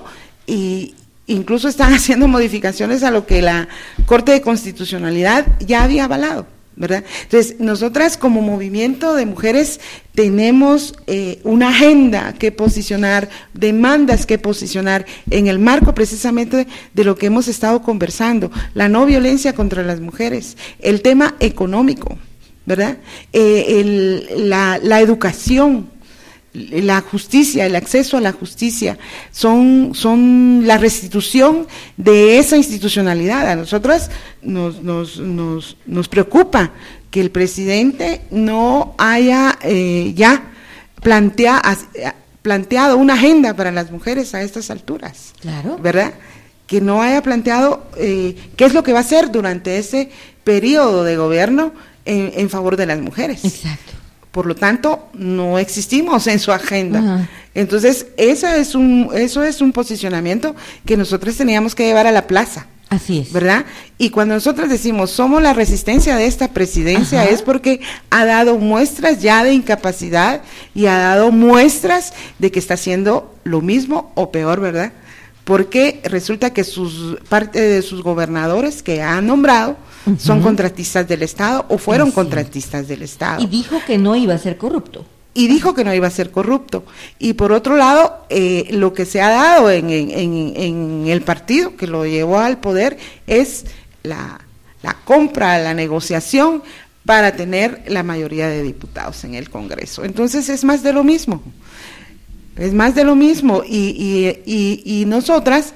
y incluso están haciendo modificaciones a lo que la Corte de Constitucionalidad ya había avalado, ¿verdad? Entonces, nosotras como movimiento de mujeres tenemos eh, una agenda que posicionar, demandas que posicionar en el marco precisamente de, de lo que hemos estado conversando, la no violencia contra las mujeres, el tema económico, ¿verdad? Eh, el, la, la educación, la justicia, el acceso a la justicia, son, son la restitución de esa institucionalidad. A nosotras nos, nos, nos, nos preocupa que el presidente no haya eh, ya plantea, planteado una agenda para las mujeres a estas alturas, claro, ¿verdad? Que no haya planteado eh, qué es lo que va a hacer durante ese periodo de gobierno en, en favor de las mujeres. Exacto. Por lo tanto, no existimos en su agenda. Uh-huh. Entonces, esa es un, eso es un posicionamiento que nosotros teníamos que llevar a la plaza. Así es. ¿Verdad? Y cuando nosotros decimos somos la resistencia de esta presidencia, Ajá. es porque ha dado muestras ya de incapacidad y ha dado muestras de que está haciendo lo mismo o peor, ¿verdad? Porque resulta que sus parte de sus gobernadores que ha nombrado uh-huh. son contratistas del Estado o fueron sí. contratistas del Estado. Y dijo que no iba a ser corrupto. Y dijo que no iba a ser corrupto. Y por otro lado, eh, lo que se ha dado en, en, en, en el partido que lo llevó al poder es la, la compra, la negociación para tener la mayoría de diputados en el Congreso. Entonces es más de lo mismo. Es más de lo mismo, y, y, y, y nosotras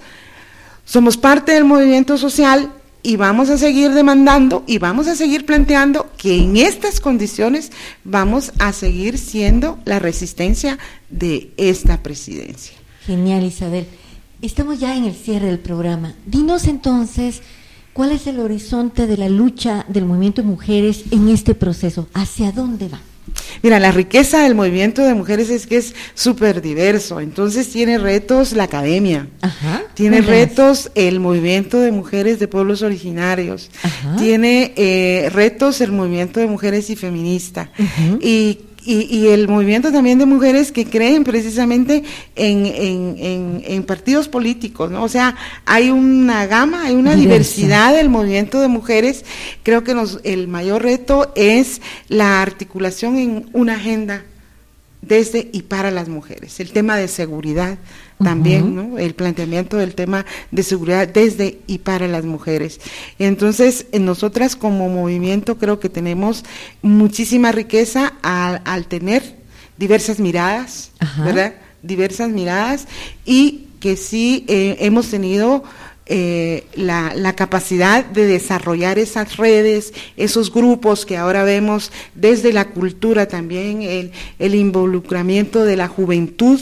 somos parte del movimiento social y vamos a seguir demandando y vamos a seguir planteando que en estas condiciones vamos a seguir siendo la resistencia de esta presidencia. Genial, Isabel. Estamos ya en el cierre del programa. Dinos entonces, ¿cuál es el horizonte de la lucha del movimiento de mujeres en este proceso? ¿Hacia dónde va? Mira, la riqueza del movimiento de mujeres es que es súper diverso, entonces tiene retos la academia, Ajá, tiene retos el movimiento de mujeres de pueblos originarios, Ajá. tiene eh, retos el movimiento de mujeres y feminista, uh-huh. y Y, y el movimiento también de mujeres que creen precisamente en, en, en, en partidos políticos, ¿no? O sea, hay una gama, hay una diversidad, diversidad del movimiento de mujeres. Creo que nos, el mayor reto es la articulación en una agenda desde y para las mujeres. El tema de seguridad también, uh-huh. ¿no? El planteamiento del tema de seguridad desde y para las mujeres. Entonces, nosotras como movimiento creo que tenemos muchísima riqueza al, al tener diversas miradas, uh-huh. ¿verdad? Diversas miradas, y que sí eh, hemos tenido Eh, la, la capacidad de desarrollar esas redes, esos grupos que ahora vemos desde la cultura también, el, el involucramiento de la juventud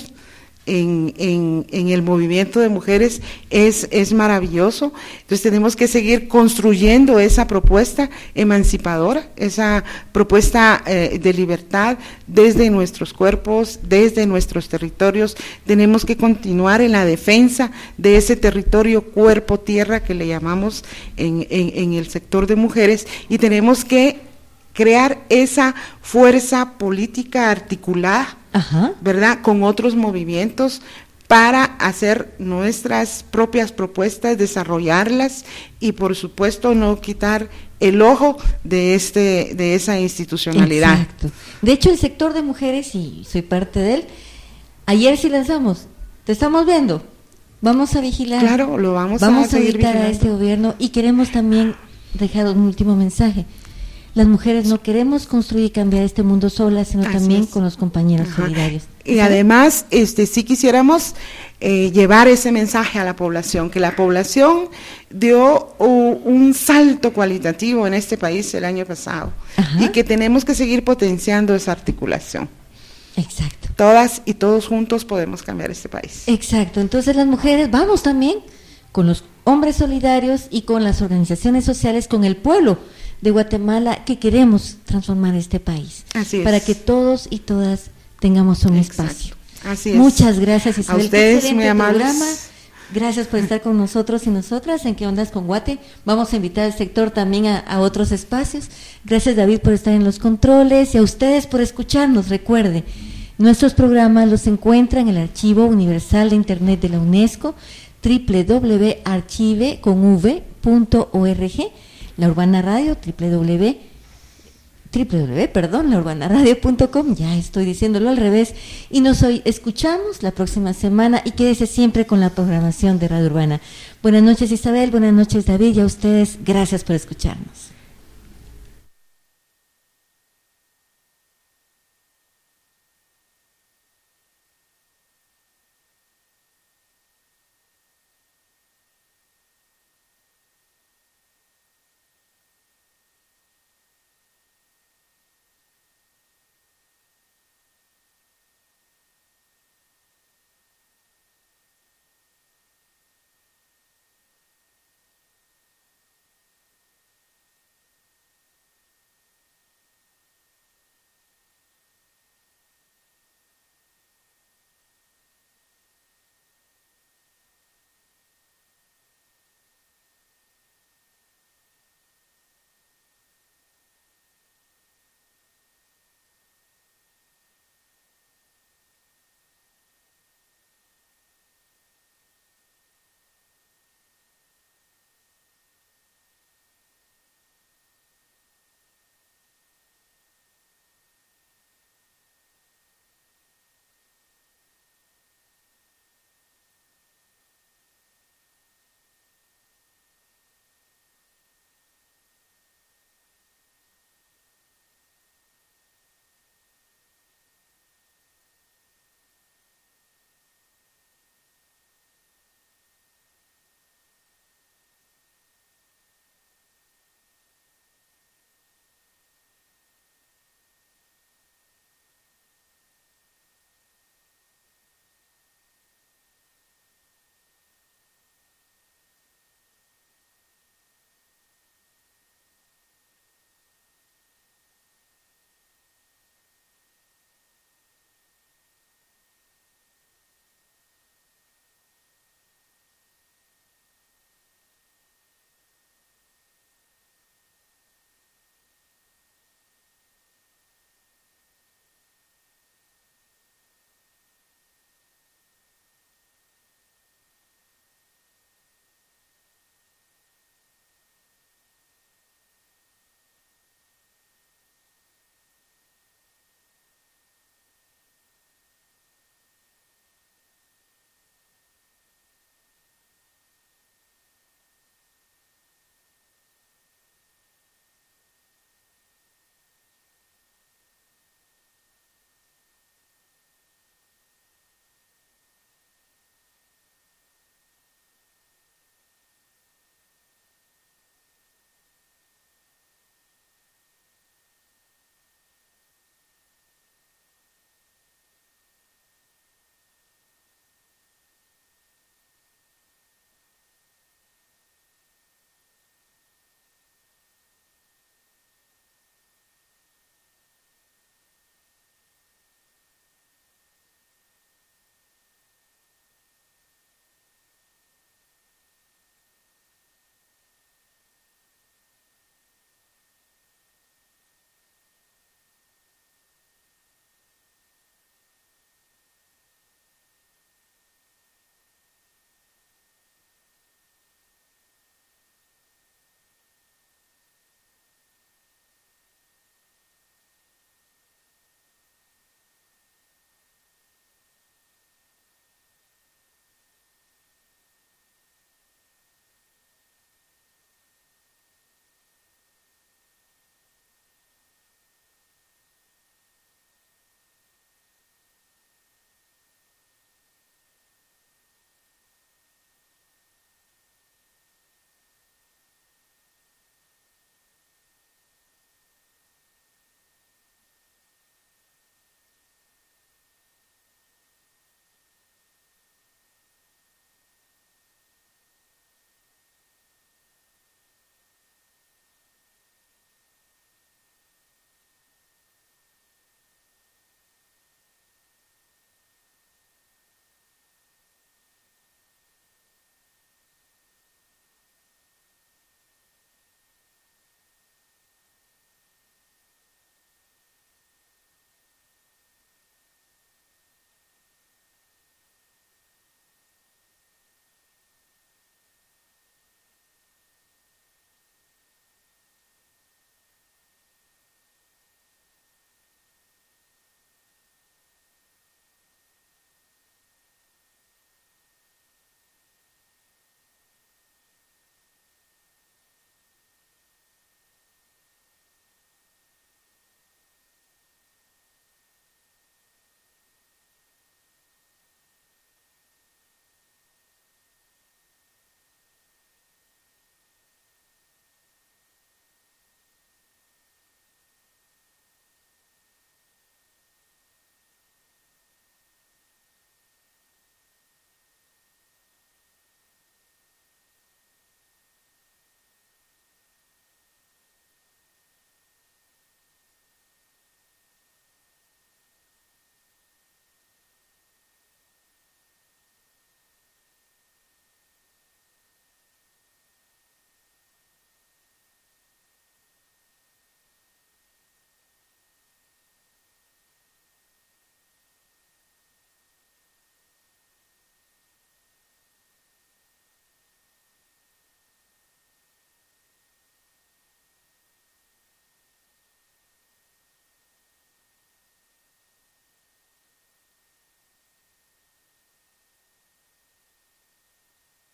en, en, en el movimiento de mujeres es, es maravilloso. Entonces tenemos que seguir construyendo esa propuesta emancipadora, esa propuesta eh, de libertad desde nuestros cuerpos, desde nuestros territorios. Tenemos que continuar en la defensa de ese territorio cuerpo-tierra que le llamamos en, en, en el sector de mujeres, y tenemos que crear esa fuerza política articulada, Ajá. ¿verdad?, con otros movimientos para hacer nuestras propias propuestas, desarrollarlas y por supuesto no quitar el ojo de este de esa institucionalidad. Exacto. De hecho, el sector de mujeres, y soy parte de él, ayer sí lanzamos, te estamos viendo, vamos a vigilar. Claro, lo vamos, vamos a seguir evitar vigilando. a este gobierno, y queremos también dejar un último mensaje. Las mujeres no queremos construir y cambiar este mundo solas, sino Así también es. con los compañeros Ajá. solidarios. Y ¿Sí? además, este, sí quisiéramos eh, llevar ese mensaje a la población, que la población dio uh, un salto cualitativo en este país el año pasado, Ajá. y que tenemos que seguir potenciando esa articulación. Exacto. Todas y todos juntos podemos cambiar este país. Exacto. Entonces las mujeres vamos también con los hombres solidarios y con las organizaciones sociales, con el pueblo, de Guatemala que queremos transformar este país. Así es. Para que todos y todas tengamos un Exacto. espacio. Así es. Muchas gracias, Isabel. A ustedes, Qué muy excelente amables. programa. Gracias por estar con nosotros y nosotras en ¿Qué ondas con Guate? Vamos a invitar al sector también a, a otros espacios. Gracias, David, por estar en los controles y a ustedes por escucharnos. Recuerde, nuestros programas los encuentran en el Archivo Universal de Internet de la UNESCO, doble u doble u doble u punto archive punto org, la Urbana Radio, doble u doble u doble u doble u doble u, perdón, la urbana radio punto com, ya estoy diciéndolo al revés, y nos hoy escuchamos la próxima semana y quédese siempre con la programación de Radio Urbana. Buenas noches, Isabel, buenas noches, David, y a ustedes, gracias por escucharnos.